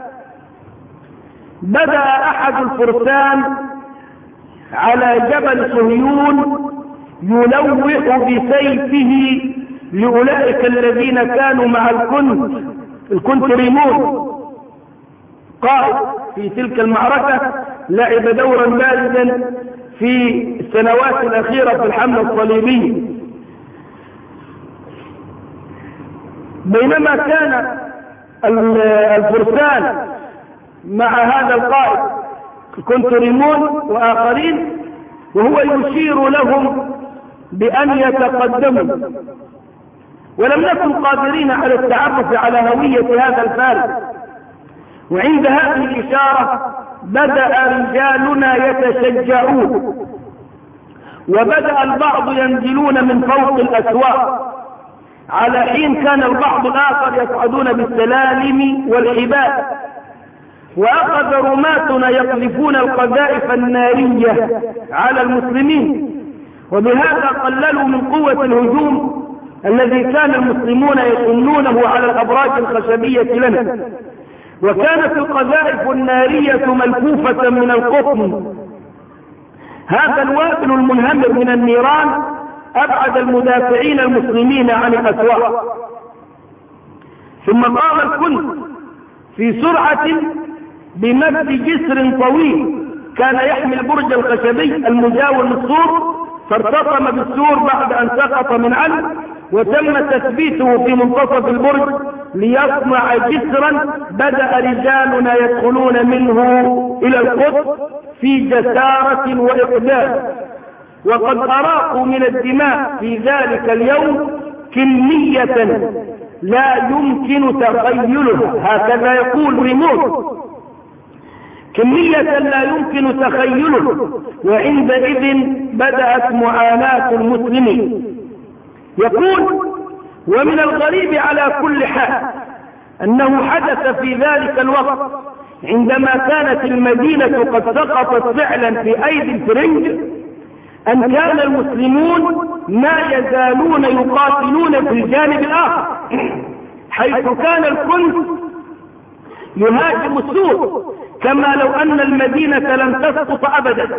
بدأ أحد الفرسان على جبل صهيون يلوح بسيفه لأولئك الذين كانوا مع الكنت ريمون، قائد في تلك المعركة لعب دورا بارزا في السنوات الأخيرة في الحملة الصليبية. بينما كان الفرسان مع هذا القائد كنت ريمون وآخرين وهو يشير لهم بأن يتقدموا، ولم نكن قادرين على التعرف على هوية هذا الفارس. وعند هذه الإشارة بدأ رجالنا يتشجعون، وبدأ البعض ينزلون من فوق الأسواق، على حين كان البعض الآخر يصعدون بالسلالم والحبال. وأخذ رماتنا يقذفون القذائف النارية على المسلمين، وبهذا قللوا من قوة الهجوم الذي كان المسلمون يصنونه على الأبراج الخشبية لنا. وكانت القذائف النارية ملفوفة من القطن، هذا الوابل المنهمر من النيران أبعد المدافعين المسلمين عن الأسواق. ثم قام الكل في سرعة بمد جسر طويل كان يحمي البرج الخشبي المجاور للسور، فارتطم بالسور بعد أن سقط من عنه، وتم تثبيته في منتصف البرج ليصنع جسرا بدأ رجالنا يدخلون منه إلى القدس في جسارة وإقدام، وقد أراقوا من الدماء في ذلك اليوم كمية لا يمكن تخيلها، هكذا يقول ريمون، كمية لا يمكن تخيله. وعندئذ بدأت معاناة المسلمين. يقول: ومن الغريب على كل حال أنه حدث في ذلك الوقت عندما كانت المدينة قد سقطت فعلا في أيدي الفرنج، أن كان المسلمون ما يزالون يقاتلون في الجانب الآخر، حيث كان الكنز يهاجم السور كما لو أن المدينة لم تسقط أبدا.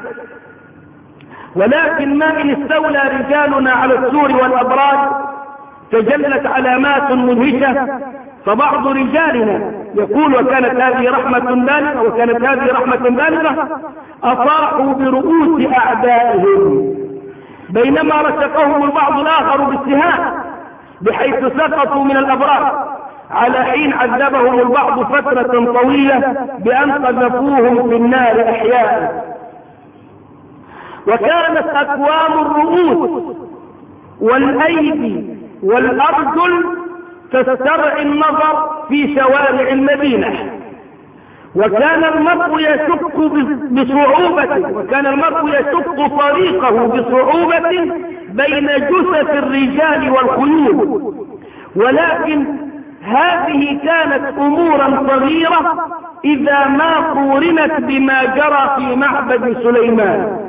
ولكن ما إن استولى رجالنا على السور والأبراج تجلت علامات مدهشة، فبعض رجالنا يقول وكانت هذه رحمة بالغة أطاحوا برؤوس أعدائهم، بينما رشقهم البعض الآخر بالسهام بحيث سقطوا من الأبراج، على حين عذبهم البعض فترة طويلة بأن قذفوهم في النار أحياء. وكانت أكوام الرؤوس والأيدي والأرجل تسترعي النظر في شوارع المدينة، وكان المرء يشق طريقه بصعوبة بين جثث الرجال والخيول. ولكن هذه كانت أمورا صغيرة إذا ما قورنت بما جرى في معبد سليمان،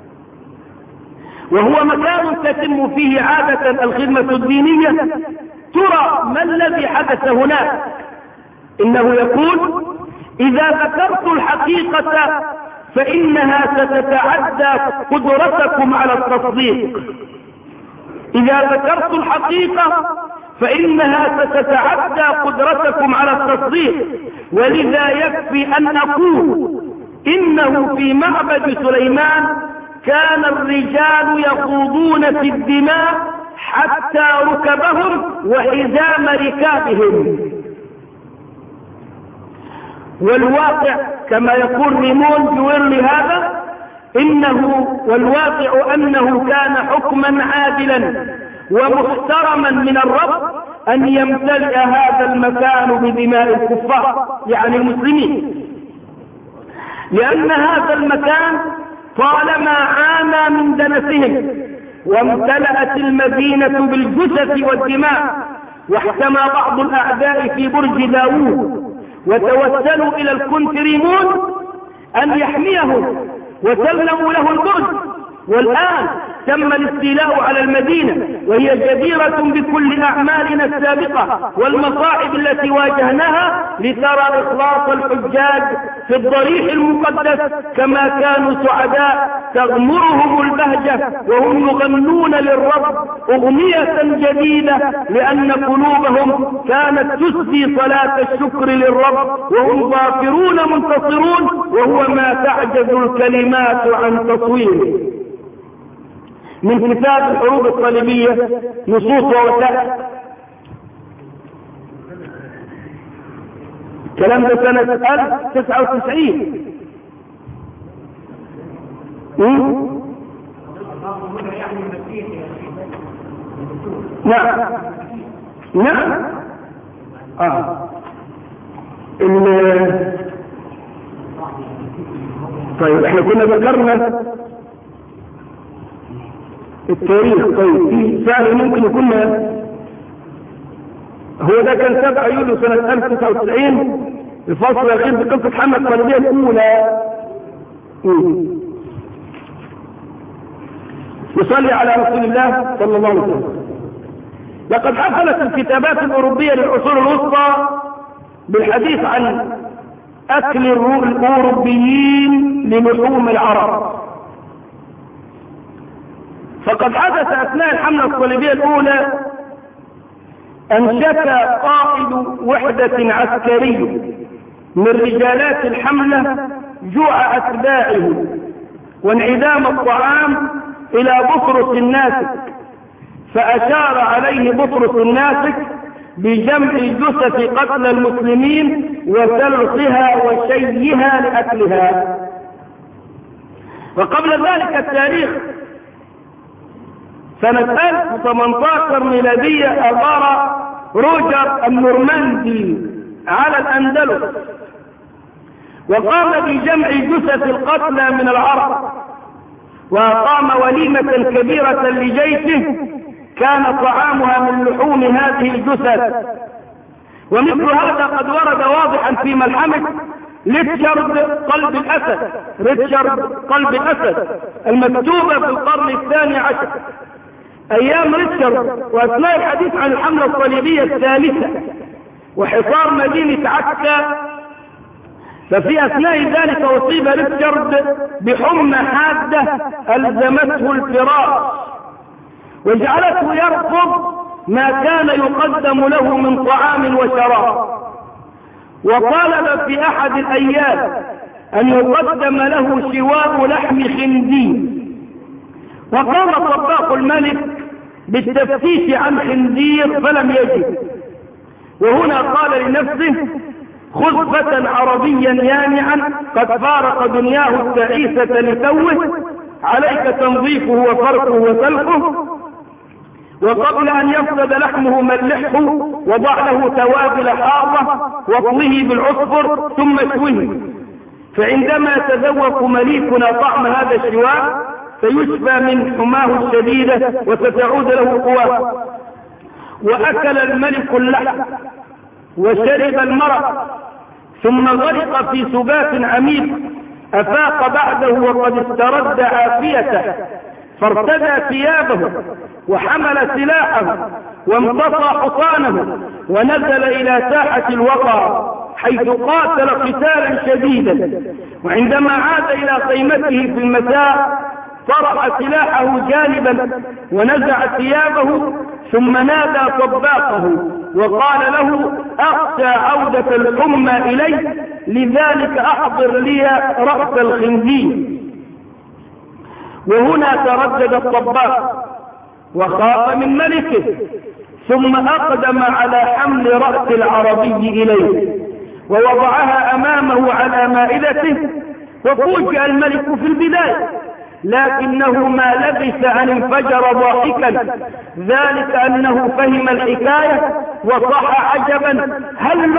وهو مكان تتم فيه عادة الخدمة الدينية. ترى ما الذي حدث هناك؟ إنه يقول: إذا ذكرت الحقيقة فإنها ستتعدى قدرتكم على التصديق. إذا ذكرت الحقيقة فإنها ستتعدى قدرتكم على التصديق، ولذا يكفي أن أقول إنه في معبد سليمان كان الرجال يخوضون في الدماء حتى ركبهم وحزام ركابهم. والواقع كما يقول ريمون جويرلي هذا والواقع أنه كان حكما عادلا ومحترما من الرب أن يمتلئ هذا المكان بدماء الكفار يعني المسلمين، لأن هذا المكان طالما عانى من دنسهم، وامتلأت المدينة بالجثث والدماء، واحتمى بعض الأعداء في برج داوود وتوسلوا إلى الكونتريمون أن يحميه وسلموا له البرج. والآن تم الاستيلاء على المدينة، وهي جديرة بكل أعمالنا السابقة والمصاعب التي واجهناها لترى إخلاص الحجاج في الضريح المقدس كما كانوا سعداء تغمرهم البهجة وهم يغنون للرب أغنية جديدة، لأن قلوبهم كانت تسدي صلاة الشكر للرب وهم ظافرون منتصرون، وهو ما تعجز الكلمات عن تصويره. من كتاب الحروب الصليبية نصوص ووثائق. الكلام ده سنة 1099. نعم طيب احنا كنا ذكرنا التاريخ. طيب في فعل ممكن يكون هو ده كان 7 يوليو سنة 1099 الفصل الأخير في قصة حملة الصليبية الأولى. يصلي على رسول الله صلى الله عليه وسلم. لقد حصلت الكتابات الأوروبية للعصور الوسطى بالحديث عن أكل الأوروبيين للحوم العرب. فقد حدث أثناء الحملة الصليبية الأولى أن شكى قائد وحدة عسكري من رجالات الحملة جوع أتباعه وانعدام الطعام إلى بطرس الناسك، فأشار عليه بطرس الناسك بجمع جثث قتل المسلمين وسلخها وشيها لأكلها. وقبل ذلك التاريخ سنة 1018 ميلادية أغار روجر النورماندي على الأندلس وقام بجمع جثث القتلى من العرب، وأقام وليمة كبيرة لجيشه كان طعامها من لحوم هذه الجثث، ومثل هذا قد ورد واضحا في ملحمة ريتشارد قلب الأسد، ريتشارد قلب الأسد المكتوبة في القرن الثاني عشر أيام ريتشارد وأثناء الحديث عن الحملة الصليبية الثالثة وحصار مدينة عكا. ففي أثناء ذلك أصيب ريتشارد بحمى حادة ألزمته الفراش وجعلته يرفض ما كان يقدم له من طعام وشراب، وطالب في أحد الأيام أن يقدم له شواء لحم خنزير، وقام طباخ الملك بالتفتيش عن خنزير فلم يجد، وهنا قال لنفسه خذ فتى عربيا يانعا قد فارق دنياه التعيسة لتوه، عليك تنظيفه وفرقه وسلقه، وقبل أن يفسد لحمه ملحه وضع له توابل حارة واطوه بالعصفر ثم اشوه، فعندما يتذوق مليكنا طعم هذا الشواء فيشفى من حماه الشديدة وستعود له قواه. وأكل الملك اللحم وشرب المرق ثم غرق في سبات عميق، أفاق بعده وقد استرد عافيته، فارتدى ثيابه وحمل سلاحه وامتصى حصانه ونزل إلى ساحة الوقع حيث قاتل قتالا شديدا. وعندما عاد إلى خيمته في المساء طرح سلاحه جانبا ونزع ثيابه ثم نادى طباخه وقال له أخشى عودة الحمى إلي، لذلك أحضر لي رأس الخنزير. وهنا تردد الطباخ وخاف من ملكه، ثم أقدم على حمل رأس العربي إليه ووضعها أمامه على مائدته، وفوجئ الملك في البداية لكنه ما لبث أن انفجر ضاحكا، ذلك أنه فهم الحكاية وصح عجبا هل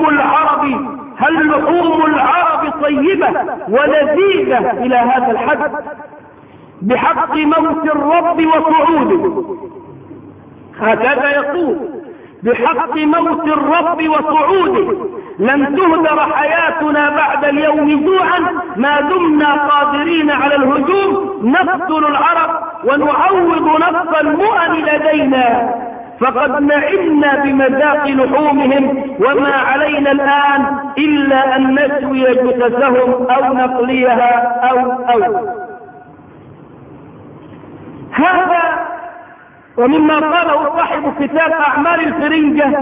لحوم العرب طيبة ولذيذة إلى هذا الحد، بحق موت الرب وصعوده، هكذا يقول بحق موت الرب وصعوده لن تهدر حياتنا بعد اليوم جوعا ما دمنا قادرين على الهجوم، نقتل العرب ونعوض نقص المؤن لدينا، فقد نعمنا بمذاق لحومهم وما علينا الآن إلا أن نشوي جثثهم أو نقليها أو هذا ومما قاله صاحب كتاب أعمال الفرنجة،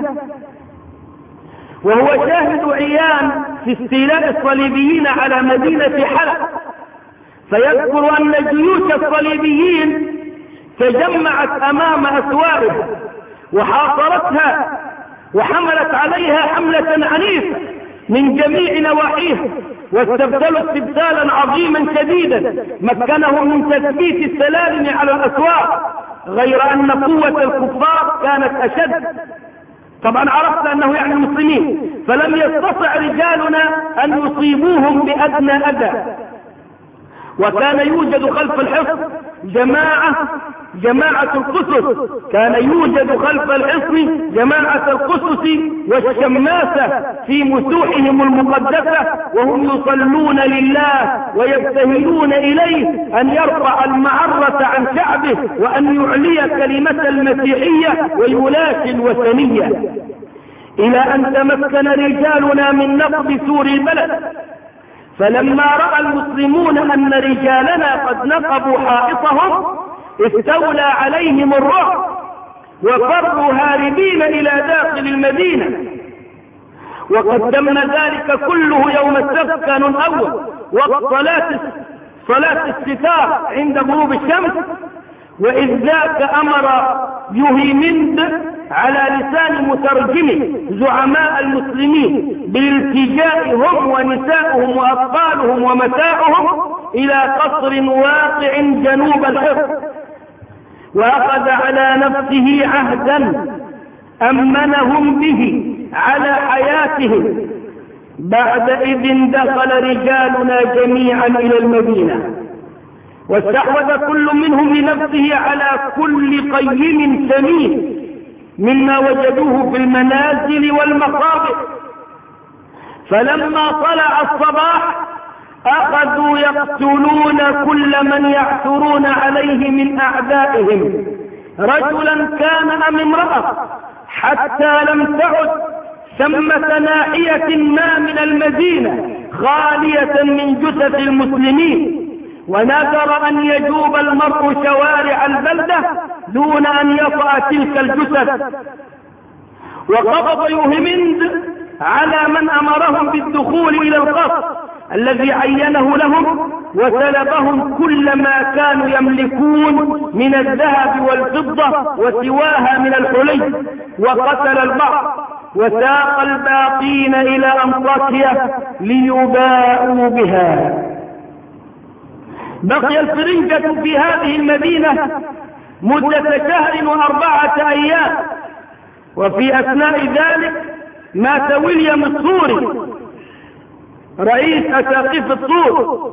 وهو شاهد عيان في استيلاء الصليبيين على مدينة حلب، فيذكر أن جيوش الصليبيين تجمعت أمام أسوارها وحاصرتها وحملت عليها حملة عنيفة من جميع نواحيها، واستبدلوا استبدالا عظيما شديدا مكنهم من تثبيت السلالم على الأسوار، غير أن قوة الكفار كانت أشد. طبعا عرفت أنه يعني المسلمين، فلم يستطع رجالنا أن يصيبوهم بأدنى أذى. وكان يوجد خلف الحصن جماعة القسس، كان يوجد خلف الحصن جماعة القسس والشماسة في مسوحهم المقدسة، وهم يصلون لله ويبتهلون إليه أن يرفع المعرة عن شعبه وأن يعلي كلمة المسيحية ويلاشي الوثنية، إلى أن تمكن رجالنا من نقض سور البلد. فلما رأى المسلمون أن رجالنا قد نقبوا حائطهم استولى عليهم الرعب وفروا هاربين إلى داخل المدينة، وقد تم ذلك كله يوم السبت كان الأول وقت صلاة الستار عند غروب الشمس. وإذ ذاك أمر يوهيمند على لسان مترجمه زعماء المسلمين بالالتجاء هم ونساؤهم وأطفالهم ومتاعهم إلى قصر واقع جنوب الحصن، وأخذ على نفسه عهدا أمنهم به على حياتهم. بعدئذ دخل رجالنا جميعا إلى المدينة، واستحوذ كل منهم لنفسه على كل قيم سمين، مما وجدوه في المنازل والمقابر. فلما طلع الصباح أخذوا يقتلون كل من يعثرون عليه من أعدائهم، رجلا كان أم امرأة، حتى لم تعد ثمة ناحية ما من المدينة خالية من جثث المسلمين، ونذر أن يجوب المرء شوارع البلدة دون أن يطأ تلك الجثث. وقبض يوهمند على من أمرهم بالدخول إلى القصر الذي عينه لهم، وسلبهم كل ما كانوا يملكون من الذهب والفضة وسواها من الحلي، وقتل البعض وساق الباقين إلى أنطاكيا ليباءوا بها. بقي الفرنجة في هذه المدينة مدة شهر و4 أيام، وفي أثناء ذلك مات ويليام الصوري رئيس أساقفة الطور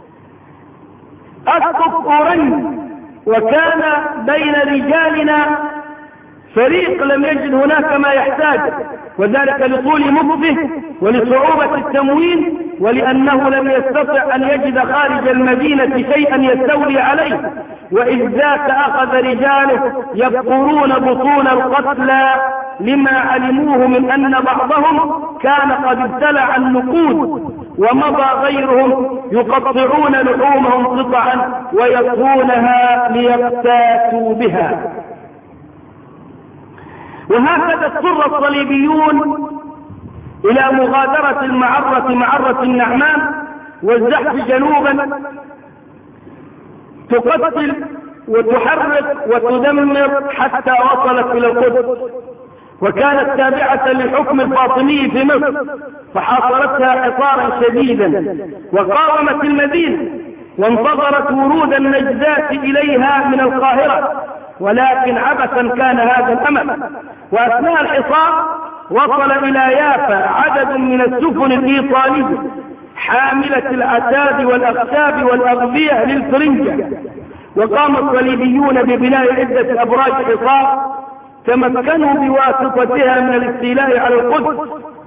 أسقف أورنج، وكان بين رجالنا فريق لم يجد هناك ما يحتاج، وذلك لطول مكثه ولصعوبة التموين، ولأنه لم يستطع أن يجد خارج المدينة شيئا يستولي عليه، وإذ ذاك أخذ رجاله يبقرون بطون القتلى لما علموه من أن بعضهم كان قد ابتلع النقود، ومضى غيرهم يقطعون لحومهم قطعا ويكونها ليقتاتوا بها. وهكذا اضطر الصليبيون إلى مغادرة معرة النعمان والزحف جنوبا، تقتل وتحرق وتدمر حتى وصلت إلى القدس، وكانت تابعة للحكم الفاطمي في مصر، فحاصرتها حصارا شديدا وقاومت المدينة، وانتظرت ورود النجدات إليها من القاهرة، ولكن عبثا كان هذا الأمل. وأثناء الحصار وصل إلى يافا عدد من السفن الإيطالية حاملة العتاد والأخشاب والأغذية للفرنجة، وقام الصليبيون ببناء عدة أبراج حصار تمكنوا بواسطتها من الاستيلاء على القدس.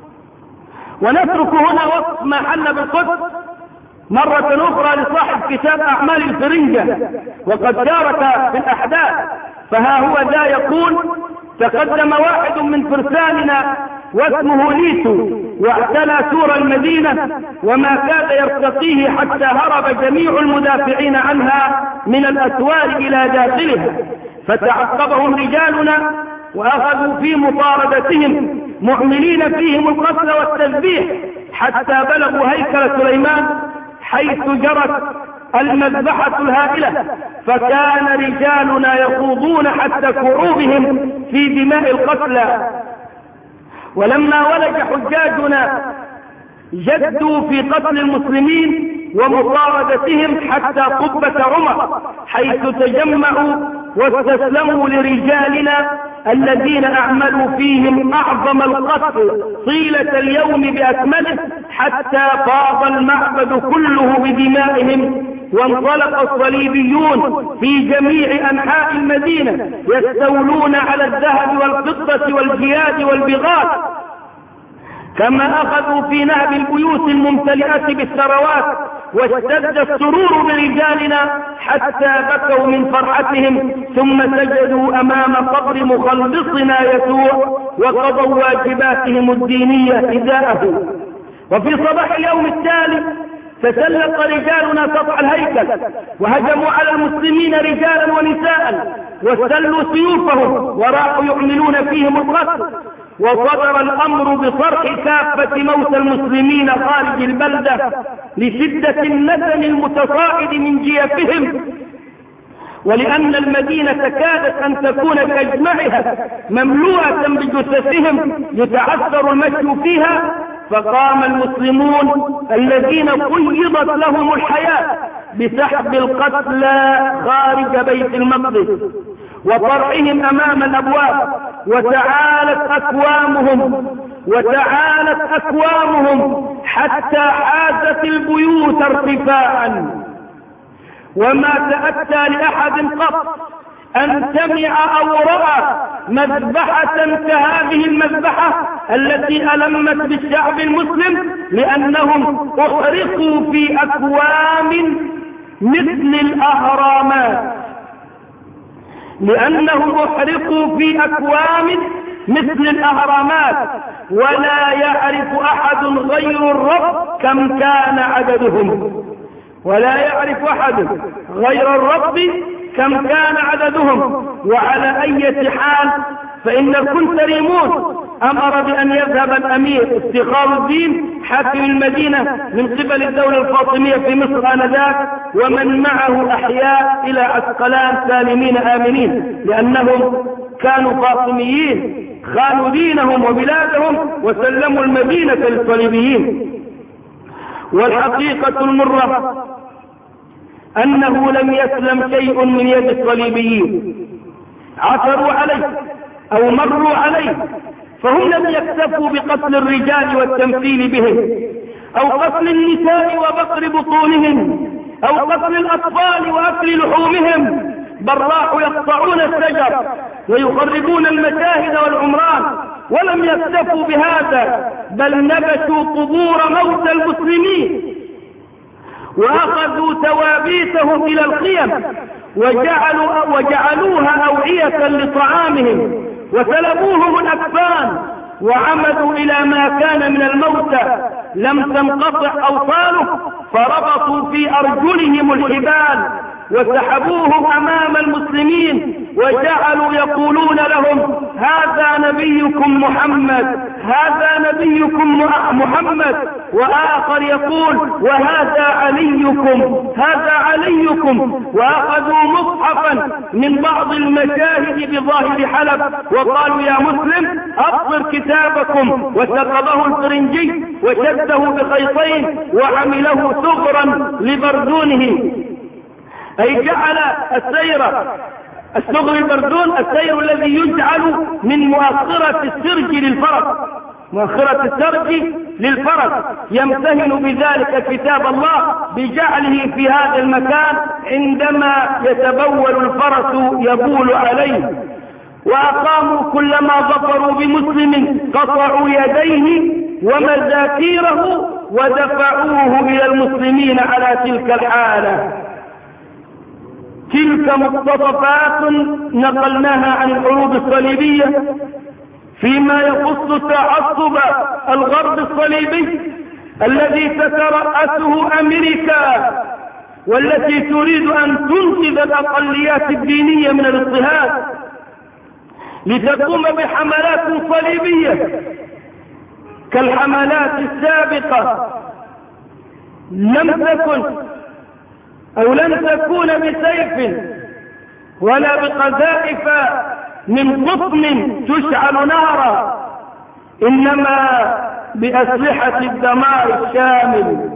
ونترك هنا وصف ما حل بالقدس مرة أخرى لصاحب كتاب أعمال الفرنجة، وقد شارك في الأحداث، فها هو ذا يقول: تقدم واحد من فرساننا واسمه ليتو واعتلى سور المدينة، وما كاد يرتقيه حتى هرب جميع المدافعين عنها من الأسوار إلى داخلها، فتعقبهم رجالنا وأخذوا في مطاردتهم معملين فيهم القتل والتذبيح حتى بلغوا هيكل سليمان حيث جرت المذبحة الهائلة، فكان رجالنا يخوضون حتى كعوبهم في دماء القتلى. ولما ولج حجاجنا جدوا في قتل المسلمين ومطاردتهم حتى قبة عمر، حيث تجمعوا واستسلموا لرجالنا الذين أعملوا فيهم أعظم القتل طيلة اليوم بأكمله، حتى فاض المعبد كله بدمائهم. وانطلق الصليبيون في جميع أنحاء المدينة يستولون على الذهب والفضة والجياد والبغال، كما أخذوا في نهب البيوت الممتلئة بالثروات. واشتد السرور برجالنا حتى بكوا من فرحتهم، ثم سجدوا أمام قبر مخلصنا يسوع وقضوا واجباتهم الدينية إزاءه. وفي صباح اليوم التالي تسلق رجالنا سطح الهيكل وهجموا على المسلمين رجالا ونساء، واستلوا سيوفهم وراحوا يعملون فيهم القتل. وصدر الأمر بصرح كافة موتى المسلمين خارج البلدة لشدة الندم المتصاعد من جيفهم، ولأن المدينة كادت أن تكون كأجمعها مملوءة بجثثهم يتعثر المشي فيها. فقام المسلمون الذين قيضت لهم الحياة بسحب القتلى خارج بيت المقدس وطرحهم أمام الأبواب، وتعالت أكوامهم حتى حازت البيوت ارتفاعا. وما تأتى لأحد قط أن سمع أو رأى مذبحة كهذه المذبحة التي ألمت بالشعب المسلم، لأنهم أحرقوا في أكوام مثل الأهرامات، لأنهم أحرقوا في أكوام مثل الأهرامات، ولا يعرف أحد غير الرب كم كان عددهم، ولا يعرف أحد غير الرب كم كان عددهم. وعلى أي حال فإن الكنتريمون أمر بأن يذهب الأمير افتخار الدين حاكم المدينة من قبل الدولة الفاطمية في مصر آنذاك ومن معه أحياء إلى عسقلان سالمين آمنين، لأنهم كانوا فاطميين خانوا دينهم وبلادهم وسلموا المدينة للصليبيين. والحقيقة المرة أنه لم يسلم شيء من يد الصليبيين، عثروا عليه أو مروا عليه، فهم لم يكتفوا بقتل الرجال والتمثيل بهم، أو قتل النساء وبقر بطونهم، أو قتل الأطفال وأكل لحومهم، بل راحوا يقطعون الشجر ويخربون المشاهد والعمران، ولم يكتفوا بهذا بل نبشوا قبور موتى المسلمين وأخذوا توابيتهم إلى الخيم وجعلوها أوعية لطعامهم وسلبوهم الأكفان وعمدوا إلى ما كان من الموتى لم تنقطع أوصاله، فربطوا في أرجلهم الحبال وسحبوهم أمام المسلمين وجعلوا يقولون لهم هذا نبيكم محمد، هذا نبيكم محمد، وآخر يقول وهذا عليكم، هذا عليكم، وأخذوا مصحفا من بعض المشاهد بظاهر حلب وقالوا يا مسلم أبصر كتابكم، وسقبه الفرنجي وشده بخيطين وعمله ثغرا لبردونه، أي جعل الثغر البردون السير الذي يجعل من مؤخرة السرج للفرس، مؤخرة السرج للفرس، يمتهن بذلك كتاب الله بجعله في هذا المكان عندما يتبول الفرس يبول عليه. وأقاموا كلما ظفروا بمسلم قطعوا يديه ومذاكيره ودفعوه إلى المسلمين على تلك الحالة. تلك مقتطفات نقلناها عن الحروب الصليبية فيما يخص تعصب الغرب الصليبي الذي تترأسه أمريكا، والتي تريد أن تنقذ الأقليات الدينية من الاضطهاد لتقوم بحملات صليبية كالحملات السابقة لن تكون بسيف ولا بقذائف من قطن تشعل نارا، إنما بأسلحة الدمار الشامل.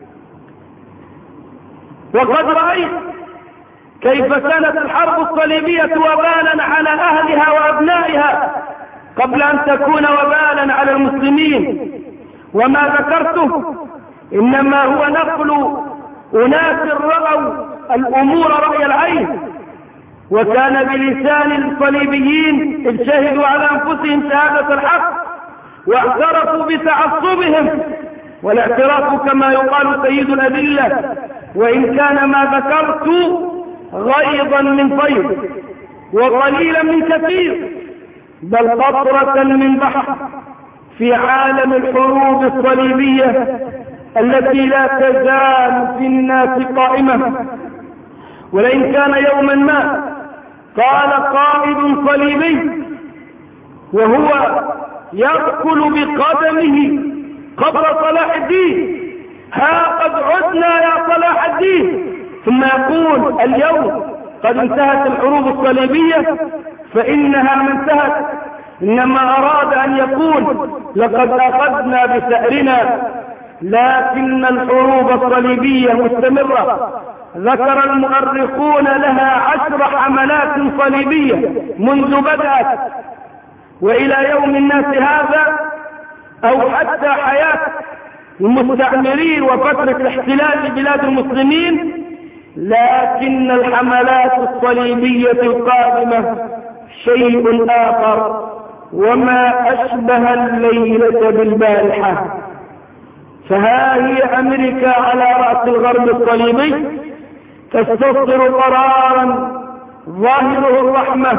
وقد رأيت كيف كانت الحرب الصليبية وبالا على أهلها وأبنائها قبل أن تكون وبالا على المسلمين، وما ذكرته إنما هو نقل أناس رأوا الأمور رأي العين، وكان بلسان الصليبيين إذ شهدوا على أنفسهم شهادة الحق واعترفوا بتعصبهم، والاعتراف كما يقال سيد الأدلة، وإن كان ما ذكرت غيضا من فيض وقليلا من كثير، بل قطرة من بحر في عالم الحروب الصليبية التي لا تزال في الناس قائمة. ولئن كان يوما ما قال قائد صليبي وهو يأكل بقدمه قبر صلاح الدين ها قد عدنا يا صلاح الدين، ثم يقول اليوم قد انتهت الحروب الصليبية، فإنها ما انتهت، إنما أراد أن يقول لقد أخذنا بثأرنا، لكن الحروب الصليبية مستمرة. ذكر المؤرخون لها 10 حملات صليبية منذ بدأت وإلى يوم الناس هذا، أو حتى حياة المستعمرين وفترة احتلال بلاد المسلمين لكن الحملات الصليبية القادمة شيء آخر، وما أشبه الليلة بالبارحة. فها هي أمريكا على رأس الغرب الصليبي تستصدر قرارا ظاهره الرحمة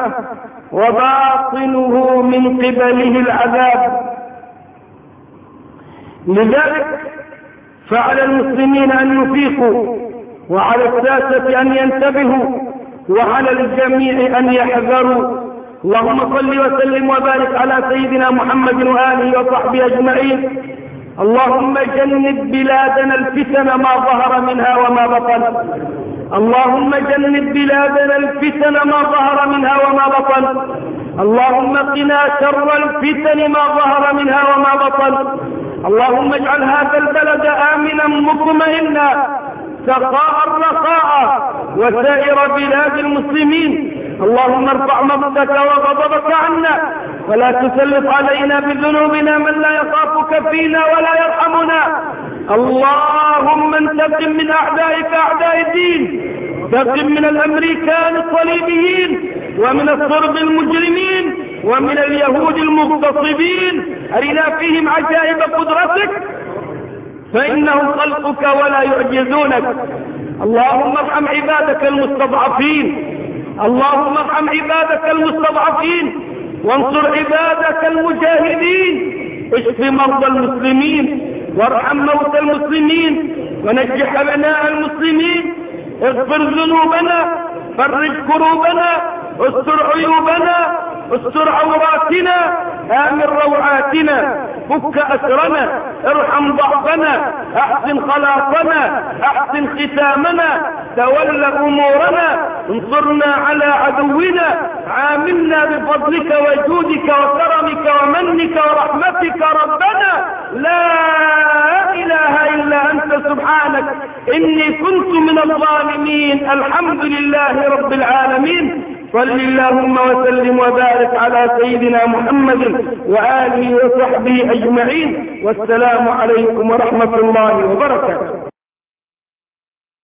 وباطنه من قبله العذاب. لذلك فعلى المسلمين أن يفيقوا، وعلى الساسة أن ينتبهوا، وعلى الجميع أن يحذروا. اللهم صل وسلم وبارك على سيدنا محمد وآله وصحبه أجمعين. اللهم جنب بلادنا الفتن ما ظهر منها وما بطن. اللهم جنب بلادنا الفتن ما ظهر منها وما بطن. اللهم قنا شر الفتن ما ظهر منها وما بطن. اللهم اجعل هذا البلد آمنا مطمئنا سخاء رخاء وسائر بلاد المسلمين. اللهم ارفع مقتك وغضبك عنا، ولا تسلط علينا بذنوبنا من لا يخافك فينا ولا يرحمنا. اللهم انتقم من أعدائك أعداء الدين، انتقم من الأمريكان الصليبيين ومن الصرب المجرمين ومن اليهود المغتصبين. أرنا فيهم عجائب قدرتك فإنهم خلقك ولا يعجزونك. اللهم ارحم عبادك المستضعفين، اللهم ارحم عبادك المستضعفين، وانصر عبادك المجاهدين. اشف مرضى المسلمين، وارحم موتى المسلمين، ونجح أبناء المسلمين. اغفر ذنوبنا، فرج كروبنا، استر عيوبنا، استر عوراتنا، آمن روعاتنا، فك أسرنا، ارحم ضعفنا، احسن خلاصنا، احسن ختامنا، تول أمورنا، انصرنا على عدونا، عاملنا بفضلك وجودك وكرمك ومنك ورحمتك ربنا. لا إله إلا أنت سبحانك إني كنت من الظالمين. الحمد لله رب العالمين. صل اللهم وسلم وبارك على سيدنا محمد وآله وصحبه أجمعين، والسلام عليكم ورحمة الله وبركاته.